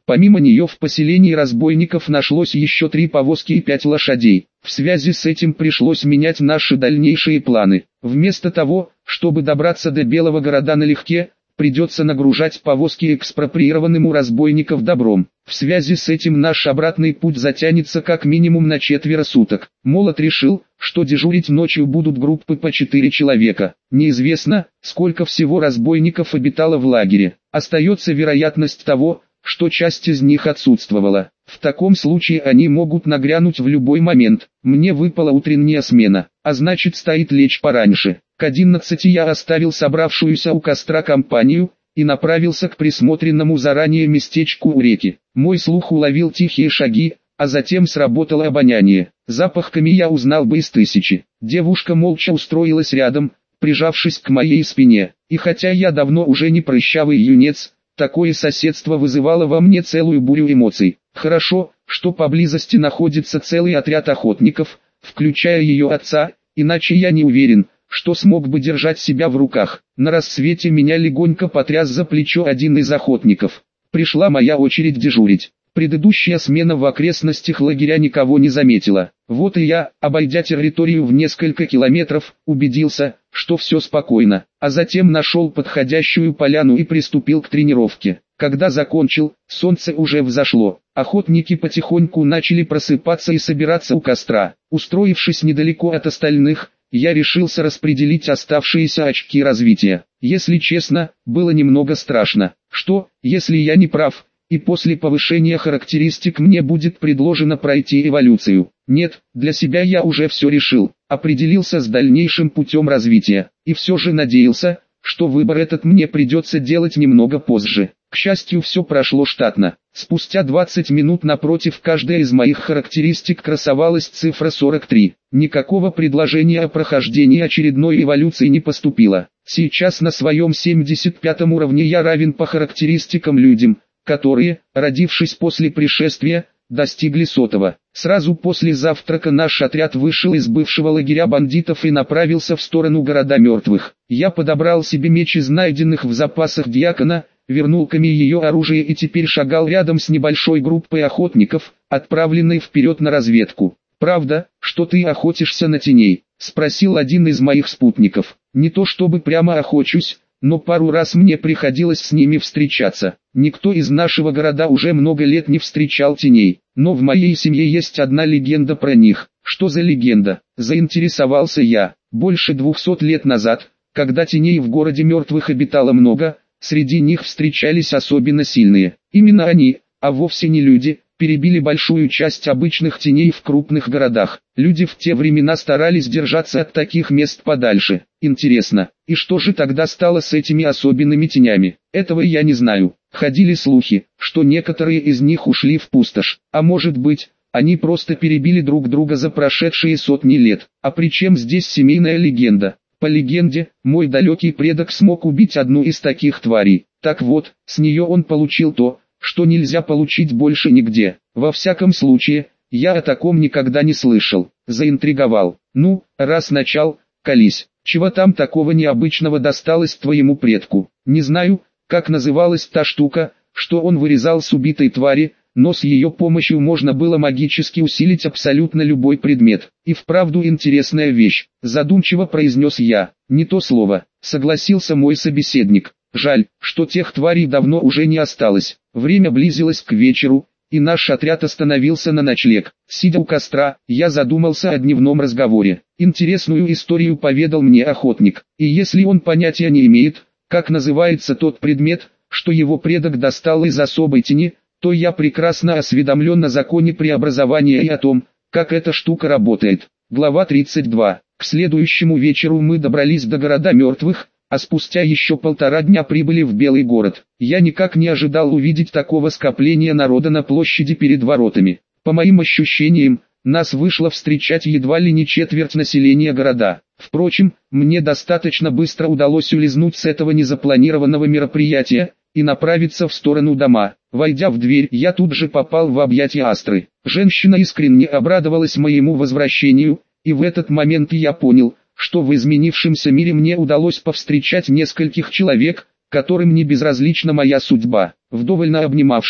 Помимо нее в поселении разбойников нашлось еще три повозки и пять лошадей. В связи с этим пришлось менять наши дальнейшие планы. Вместо того, чтобы добраться до Белого города налегке, придется нагружать повозки экспроприированным у разбойников добром. В связи с этим наш обратный путь затянется как минимум на четверо суток. Молот решил, что дежурить ночью будут группы по четыре человека. Неизвестно, сколько всего разбойников обитало в лагере. Остается вероятность того, что часть из них отсутствовала. В таком случае они могут нагрянуть в любой момент. Мне выпала утренняя смена, а значит стоит лечь пораньше. К одиннадцати я оставил собравшуюся у костра компанию и направился к присмотренному заранее местечку у реки. Мой слух уловил тихие шаги, а затем сработало обоняние. Запах ками я узнал бы из тысячи. Девушка молча устроилась рядом, прижавшись к моей спине. И хотя я давно уже не прыщавый юнец, такое соседство вызывало во мне целую бурю эмоций. Хорошо, что поблизости находится целый отряд охотников, включая ее отца, иначе я не уверен, что смог бы держать себя в руках. На рассвете меня легонько потряс за плечо один из охотников. Пришла моя очередь дежурить. Предыдущая смена в окрестностях лагеря никого не заметила. Вот и я, обойдя территорию в несколько километров, убедился, что все спокойно, а затем нашел подходящую поляну и приступил к тренировке. Когда закончил, солнце уже взошло. Охотники потихоньку начали просыпаться и собираться у костра. Устроившись недалеко от остальных, я решился распределить оставшиеся очки развития. Если честно, было немного страшно. Что, если я не прав, и после повышения характеристик мне будет предложено пройти эволюцию? Нет, для себя я уже все решил, определился с дальнейшим путем развития, и все же надеялся, что выбор этот мне придется делать немного позже. К счастью, все прошло штатно. Спустя двадцать минут напротив каждой из моих характеристик красовалась цифра сорок три. Никакого предложения о прохождении очередной эволюции не поступило. Сейчас на своем семьдесят пятом уровне я равен по характеристикам людям, которые, родившись после пришествия, достигли сотого. Сразу после завтрака наш отряд вышел из бывшего лагеря бандитов и направился в сторону города мертвых. Я подобрал себе меч из найденных в запасах дьякона, вернул Ками ее оружие и теперь шагал рядом с небольшой группой охотников, отправленной вперед на разведку. «Правда, что ты охотишься на теней?» — спросил один из моих спутников. «Не то чтобы прямо охочусь, но пару раз мне приходилось с ними встречаться. Никто из нашего города уже много лет не встречал теней, но в моей семье есть одна легенда про них». «Что за легенда?» — заинтересовался я. «Больше двухсот лет назад, когда теней в городе мертвых обитало много, среди них встречались особенно сильные. Именно они, а вовсе не люди, перебили большую часть обычных теней в крупных городах. Люди в те времена старались держаться от таких мест подальше. Интересно, и что же тогда стало с этими особенными тенями? Этого я не знаю. Ходили слухи, что некоторые из них ушли в пустошь, а может быть, они просто перебили друг друга за прошедшие сотни лет. А при чем здесь семейная легенда? По легенде, мой далекий предок смог убить одну из таких тварей. Так вот, с нее он получил то, что нельзя получить больше нигде. Во всяком случае, я о таком никогда не слышал. Заинтриговал. Ну, раз начал, колись. Чего там такого необычного досталось твоему предку? Не знаю, как называлась та штука, что он вырезал с убитой твари, но с ее помощью можно было магически усилить абсолютно любой предмет. И вправду интересная вещь, задумчиво произнес я. Не то слово, согласился мой собеседник. Жаль, что тех тварей давно уже не осталось. Время близилось к вечеру, и наш отряд остановился на ночлег. Сидя у костра, я задумался о дневном разговоре. Интересную историю поведал мне охотник, и если он понятия не имеет, как называется тот предмет, что его предок достал из особой тени, то я прекрасно осведомлен о законе преобразования и о том, как эта штука работает. Глава тридцать два. К следующему вечеру мы добрались до города мертвых, а спустя еще полтора дня прибыли в Белый город. Я никак не ожидал увидеть такого скопления народа на площади перед воротами. По моим ощущениям, нас вышло встречать едва ли не четверть населения города. Впрочем, мне достаточно быстро удалось улизнуть с этого незапланированного мероприятия и направиться в сторону дома. Войдя в дверь, я тут же попал в объятия Астры. Женщина искренне обрадовалась моему возвращению, и в этот момент я понял, что в изменившемся мире мне удалось повстречать нескольких человек, которым не безразлична моя судьба. Вдоволь обнимавшись,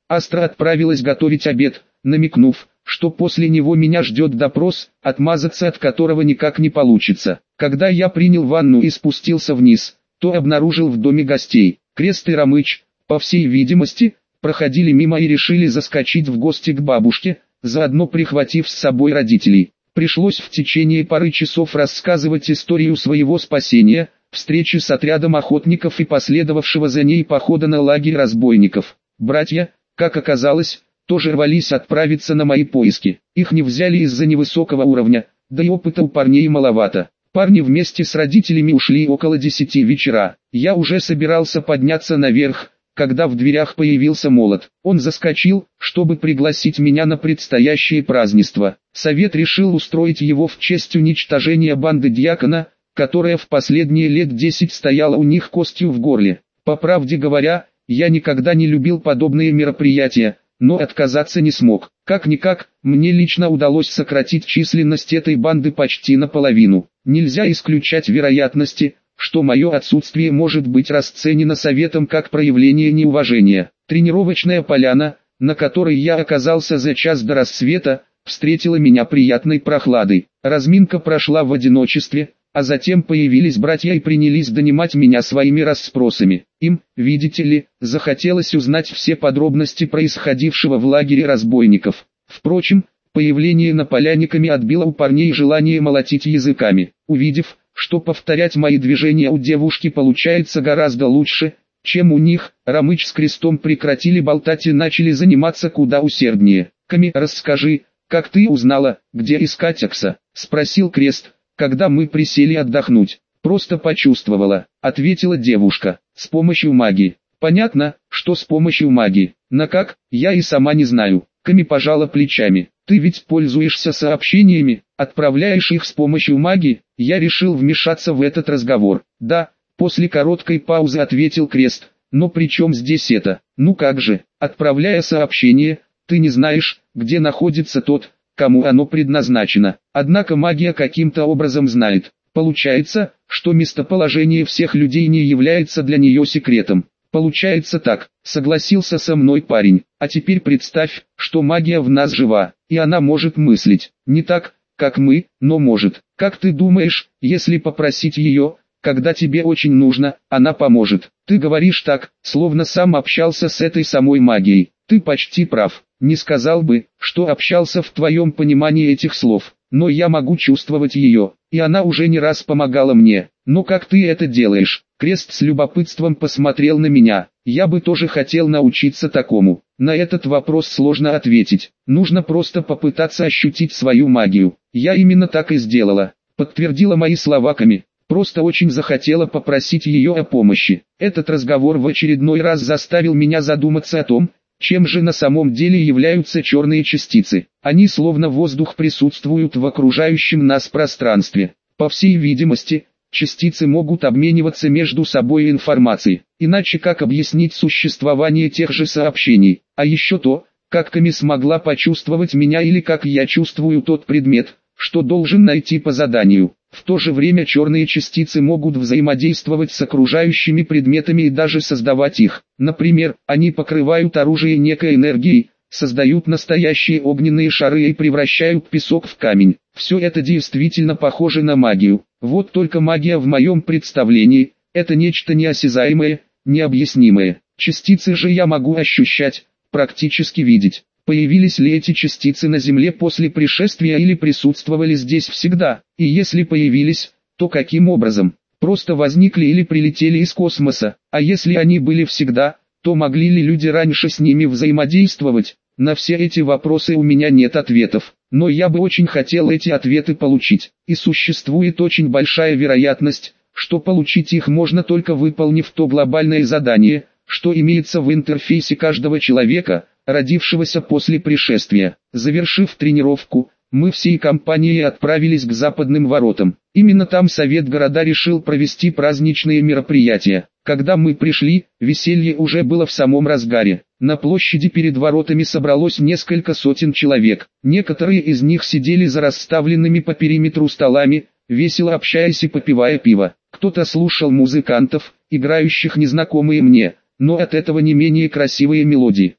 Астра отправилась готовить обед, намекнув, что после него меня ждет допрос, отмазаться от которого никак не получится. Когда я принял ванну и спустился вниз, то обнаружил в доме гостей. Крест и Ромыч, по всей видимости, проходили мимо и решили заскочить в гости к бабушке, заодно прихватив с собой родителей. Пришлось в течение пары часов рассказывать историю своего спасения, встречи с отрядом охотников и последовавшего за ней похода на лагерь разбойников. Братья, как оказалось, тоже рвались отправиться на мои поиски. Их не взяли из-за невысокого уровня, да и опыта у парней маловато. Парни вместе с родителями ушли около десяти вечера. Я уже собирался подняться наверх, когда в дверях появился Молот. Он заскочил, чтобы пригласить меня на предстоящее празднество. Совет решил устроить его в честь уничтожения банды Дьякона, которая в последние лет десять стояла у них костью в горле. По правде говоря, я никогда не любил подобные мероприятия, но отказаться не смог. Как-никак, мне лично удалось сократить численность этой банды почти наполовину. Нельзя исключать вероятности, что мое отсутствие может быть расценено советом как проявление неуважения. Тренировочная поляна, на которой я оказался за час до рассвета, встретила меня приятной прохладой. Разминка прошла в одиночестве, а затем появились братья и принялись донимать меня своими расспросами. Им, видите ли, захотелось узнать все подробности происходившего в лагере разбойников. Впрочем, появление на поляне Ками отбило у парней желание молотить языками. Увидев, что повторять мои движения у девушки получается гораздо лучше, чем у них, Ромыч с Крестом прекратили болтать и начали заниматься куда усерднее. «Ками, расскажи, как ты узнала, где искать Акса?» — спросил Крест, когда мы присели отдохнуть. «Просто почувствовала», — ответила девушка, — «с помощью магии». «Понятно, что с помощью магии, но как, я и сама не знаю». Ками пожала плечами. «Ты ведь пользуешься сообщениями, отправляешь их с помощью магии?» Я решил вмешаться в этот разговор. «Да», после короткой паузы ответил Крест, «но при чем здесь это? Ну как же, отправляя сообщение, ты не знаешь, где находится тот, кому оно предназначено. Однако магия каким-то образом знает. Получается, что местоположение всех людей не является для нее секретом». «Получается так», — согласился со мной парень. «А теперь представь, что магия в нас жива, и она может мыслить. Не так, как мы, но может. Как ты думаешь, если попросить ее, когда тебе очень нужно, она поможет?» «Ты говоришь так, словно сам общался с этой самой магией. Ты почти прав. Не сказал бы, что общался в твоем понимании этих слов, но я могу чувствовать ее, и она уже не раз помогала мне. Но как ты это делаешь?» Крест с любопытством посмотрел на меня. «Я бы тоже хотел научиться такому. На этот вопрос сложно ответить. Нужно просто попытаться ощутить свою магию. Я именно так и сделала», — подтвердила мои слова Ками. «Просто очень захотела попросить ее о помощи». Этот разговор в очередной раз заставил меня задуматься о том, чем же на самом деле являются черные частицы. Они словно воздух присутствуют в окружающем нас пространстве. По всей видимости, частицы могут обмениваться между собой информацией. Иначе как объяснить существование тех же сообщений? А еще то, как Ками смогла почувствовать меня или как я чувствую тот предмет, что должен найти по заданию. В то же время черные частицы могут взаимодействовать с окружающими предметами и даже создавать их. Например, они покрывают оружие некой энергией, создают настоящие огненные шары и превращают песок в камень. Все это действительно похоже на магию. Вот только магия в моем представлении – это нечто неосязаемое, необъяснимое. Частицы же я могу ощущать, практически видеть. Появились ли эти частицы на Земле после пришествия или присутствовали здесь всегда? И если появились, то каким образом? Просто возникли или прилетели из космоса? А если они были всегда, то могли ли люди раньше с ними взаимодействовать? На все эти вопросы у меня нет ответов, но я бы очень хотел эти ответы получить. И существует очень большая вероятность, что получить их можно только выполнив то глобальное задание, что имеется в интерфейсе каждого человека, родившегося после пришествия. Завершив тренировку, мы всей компанией отправились к западным воротам. Именно там совет города решил провести праздничные мероприятия. Когда мы пришли, веселье уже было в самом разгаре. На площади перед воротами собралось несколько сотен человек. Некоторые из них сидели за расставленными по периметру столами, весело общаясь и попивая пиво. Кто-то слушал музыкантов, играющих незнакомые мне, но от этого не менее красивые мелодии.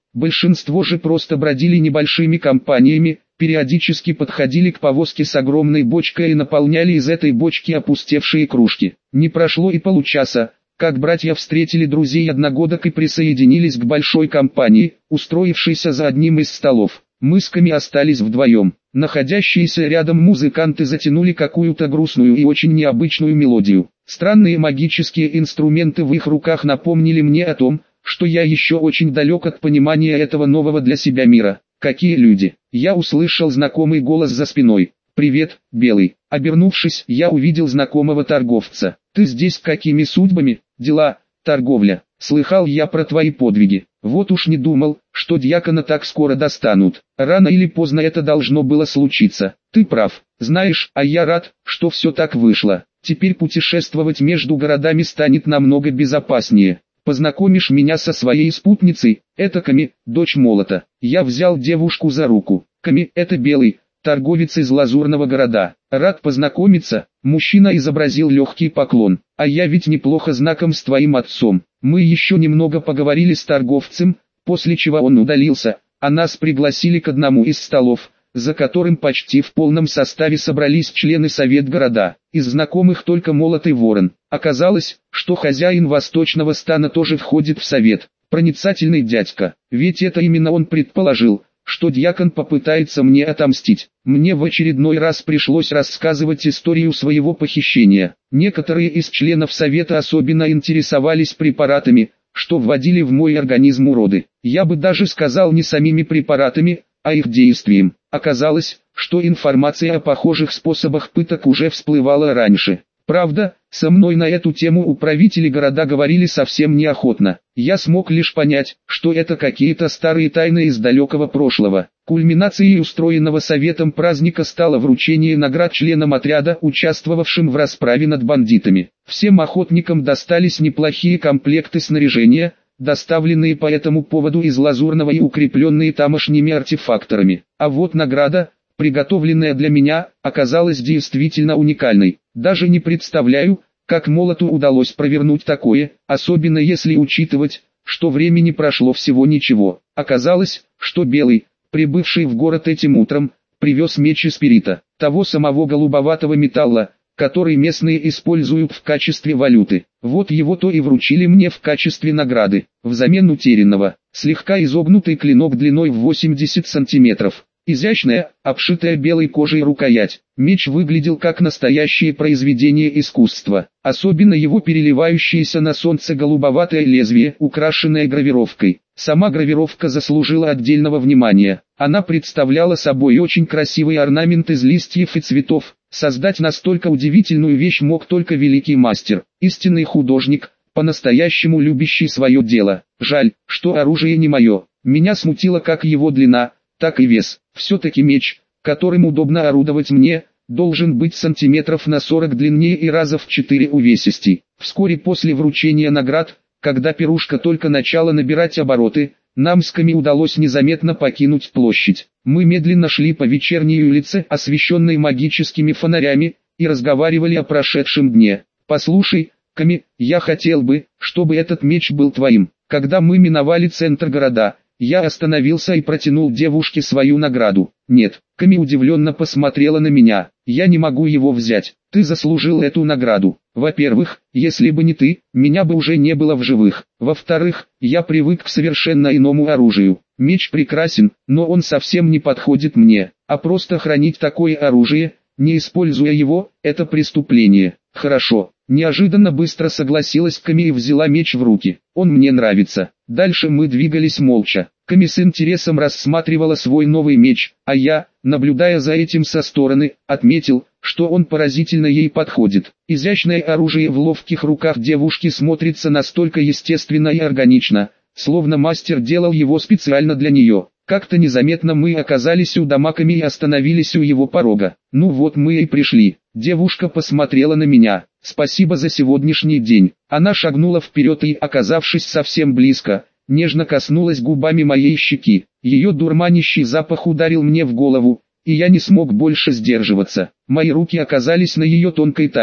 Большинство же просто бродили небольшими компаниями, периодически подходили к повозке с огромной бочкой и наполняли из этой бочки опустевшие кружки. Не прошло и получаса, как братья встретили друзей-одногодок и присоединились к большой компании, устроившейся за одним из столов. Мы с Ками остались вдвоем. Находящиеся рядом музыканты затянули какую-то грустную и очень необычную мелодию. Странные магические инструменты в их руках напомнили мне о том, что я еще очень далек от понимания этого нового для себя мира. Какие люди! Я услышал знакомый голос за спиной. «Привет, Белый». Обернувшись, я увидел знакомого торговца. «Ты здесь какими судьбами? Дела, торговля. Слыхал я про твои подвиги. Вот уж не думал, что дьякона так скоро достанут. Рано или поздно это должно было случиться. Ты прав. Знаешь, а я рад, что все так вышло. Теперь путешествовать между городами станет намного безопаснее. Познакомишь меня со своей спутницей, это Ками, дочь Молота». Я взял девушку за руку. «Ками, это Белый, торговец из Лазурного города. Рад познакомиться». Мужчина изобразил легкий поклон. «А я ведь неплохо знаком с твоим отцом». Мы еще немного поговорили с торговцем, после чего он удалился, а нас пригласили к одному из столов, за которым почти в полном составе собрались члены Совет города. Из знакомых только Молот и Ворон. Оказалось, что хозяин восточного стана тоже входит в совет. Проницательный дядька, ведь это именно он предположил, что дьякон попытается мне отомстить. Мне в очередной раз пришлось рассказывать историю своего похищения. Некоторые из членов совета особенно интересовались препаратами, что вводили в мой организм уроды. Я бы даже сказал не самими препаратами, а их действием. Оказалось, что информация о похожих способах пыток уже всплывала раньше. Правда, со мной на эту тему управители города говорили совсем неохотно. Я смог лишь понять, что это какие-то старые тайны из далекого прошлого. Кульминацией устроенного советом праздника стало вручение наград членам отряда, участвовавшим в расправе над бандитами. Всем охотникам достались неплохие комплекты снаряжения, доставленные по этому поводу из Лазурного и укрепленные тамошними артефакторами. А вот награда, приготовленная для меня, оказалась действительно уникальной. Даже не представляю, как Молоту удалось провернуть такое, особенно если учитывать, что времени прошло всего ничего. Оказалось, что Белый, прибывший в город этим утром, привез меч из перита, того самого голубоватого металла, который местные используют в качестве валюты. Вот его-то и вручили мне в качестве награды, взамен утерянного, слегка изогнутый клинок длиной в восемьдесят сантиметров. Изящная, обшитая белой кожей рукоять, меч выглядел как настоящее произведение искусства, особенно его переливающееся на солнце голубоватое лезвие, украшенное гравировкой. Сама гравировка заслужила отдельного внимания, она представляла собой очень красивый орнамент из листьев и цветов. Создать настолько удивительную вещь мог только великий мастер, истинный художник, по-настоящему любящий свое дело. Жаль, что оружие не мое. Меня смутило как его длина, так и вес. Все-таки меч, которым удобно орудовать мне, должен быть сантиметров на сорок длиннее и раза в четыре увесистей. Вскоре после вручения наград, когда пирушка только начала набирать обороты, нам с Ками удалось незаметно покинуть площадь. Мы медленно шли по вечерней улице, освещенной магическими фонарями, и разговаривали о прошедшем дне. «Послушай, Ками, я хотел бы, чтобы этот меч был твоим». Когда мы миновали центр города, я остановился и протянул девушке свою награду. «Нет», Ками удивленно посмотрела на меня, «я не могу его взять, ты заслужил эту награду. Во-первых, если бы не ты, меня бы уже не было в живых. Во-вторых, я привык к совершенно иному оружию. Меч прекрасен, но он совсем не подходит мне, а просто хранить такое оружие, не используя его, это преступление». «Хорошо». Неожиданно быстро согласилась Ками и взяла меч в руки. «Он мне нравится». Дальше мы двигались молча. Ками с интересом рассматривала свой новый меч, а я, наблюдая за этим со стороны, отметил, что он поразительно ей подходит. Изящное оружие в ловких руках девушки смотрится настолько естественно и органично, словно мастер делал его специально для нее. Как-то незаметно мы оказались у дома Ками и остановились у его порога. «Ну вот мы и пришли». Девушка посмотрела на меня. «Спасибо за сегодняшний день». Она шагнула вперед и, оказавшись совсем близко, нежно коснулась губами моей щеки. Ее дурманящий запах ударил мне в голову, и я не смог больше сдерживаться. Мои руки оказались на ее тонкой талии.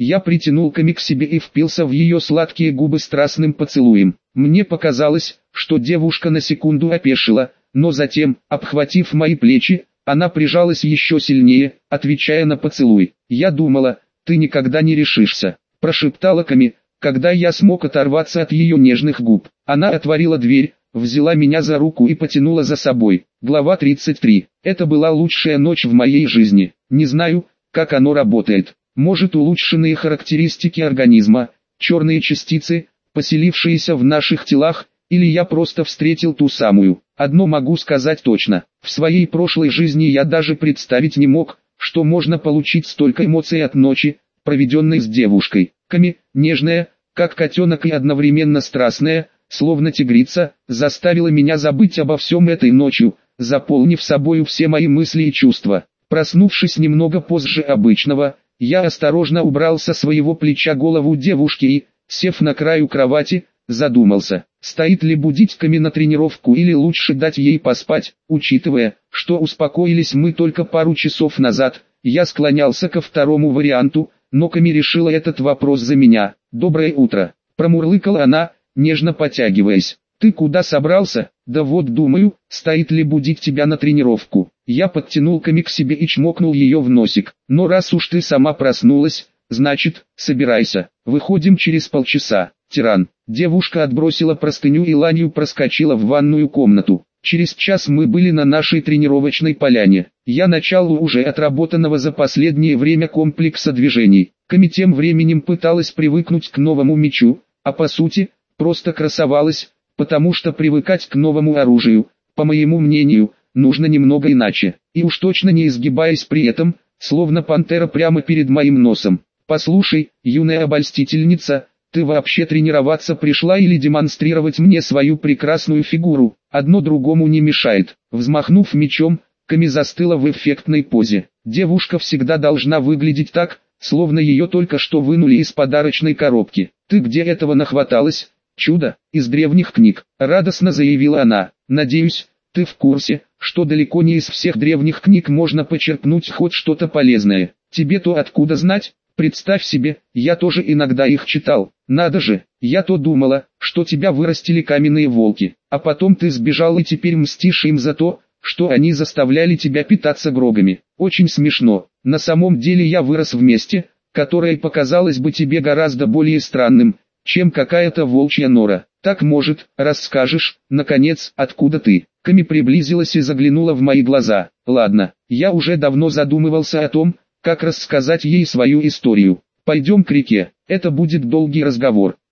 Я притянул Ками к себе и впился в ее сладкие губы страстным поцелуем. Мне показалось, что девушка на секунду опешила, но затем, обхватив мои плечи, она прижалась еще сильнее, отвечая на поцелуй. «Я думала, ты никогда не решишься», – прошептала Ками, когда я смог оторваться от ее нежных губ. Она отворила дверь, взяла меня за руку и потянула за собой. Глава тридцать три. Это была лучшая ночь в моей жизни. Не знаю, как оно работает. Может, улучшенные характеристики организма, черные частицы, поселившиеся в наших телах, или я просто встретил ту самую. Одно могу сказать точно. В своей прошлой жизни я даже представить не мог, что можно получить столько эмоций от ночи, проведенной с девушкой. Ками, нежная, как котенок и одновременно страстная, словно тигрица, заставила меня забыть обо всем этой ночью, заполнив собою все мои мысли и чувства. Проснувшись немного позже обычного, я осторожно убрал со своего плеча голову девушки и, сев на краю кровати, задумался, стоит ли будить Ками на тренировку или лучше дать ей поспать. Учитывая, что успокоились мы только пару часов назад, я склонялся ко второму варианту, но Ками решила этот вопрос за меня. «Доброе утро», – промурлыкала она, нежно потягиваясь. «Ты куда собрался?» «Да вот думаю, стоит ли будить тебя на тренировку». Я подтянул Ками к себе и чмокнул ее в носик. «Но раз уж ты сама проснулась, значит, собирайся. Выходим через полчаса, тиран». Девушка отбросила простыню и ланью проскочила в ванную комнату. Через час мы были на нашей тренировочной поляне. Я начал уже отработанного за последнее время комплекса движений. Ками тем временем пыталась привыкнуть к новому мячу, а по сути, просто красовалась, потому что привыкать к новому оружию, по моему мнению, нужно немного иначе, и уж точно не изгибаясь при этом, словно пантера прямо перед моим носом. «Послушай, юная обольстительница, ты вообще тренироваться пришла или демонстрировать мне свою прекрасную фигуру? Одно другому не мешает». Взмахнув мечом, Ками застыла в эффектной позе. Девушка всегда должна выглядеть так, словно ее только что вынули из подарочной коробки. «Ты где этого нахваталась? Чудо, из древних книг», — радостно заявила она. «Надеюсь, ты в курсе, что далеко не из всех древних книг можно почерпнуть хоть что-то полезное. Тебе-то откуда знать? Представь себе, я тоже иногда их читал. Надо же, я-то думала, что тебя вырастили каменные волки, а потом ты сбежал и теперь мстишь им за то, что они заставляли тебя питаться грогами. Очень смешно. На самом деле я вырос в месте, которое показалось бы тебе гораздо более странным, чем какая-то волчья нора. Так, может, расскажешь, наконец, откуда ты?» Ками приблизилась и заглянула в мои глаза. «Ладно, я уже давно задумывался о том, как рассказать ей свою историю. Пойдем к реке, это будет долгий разговор».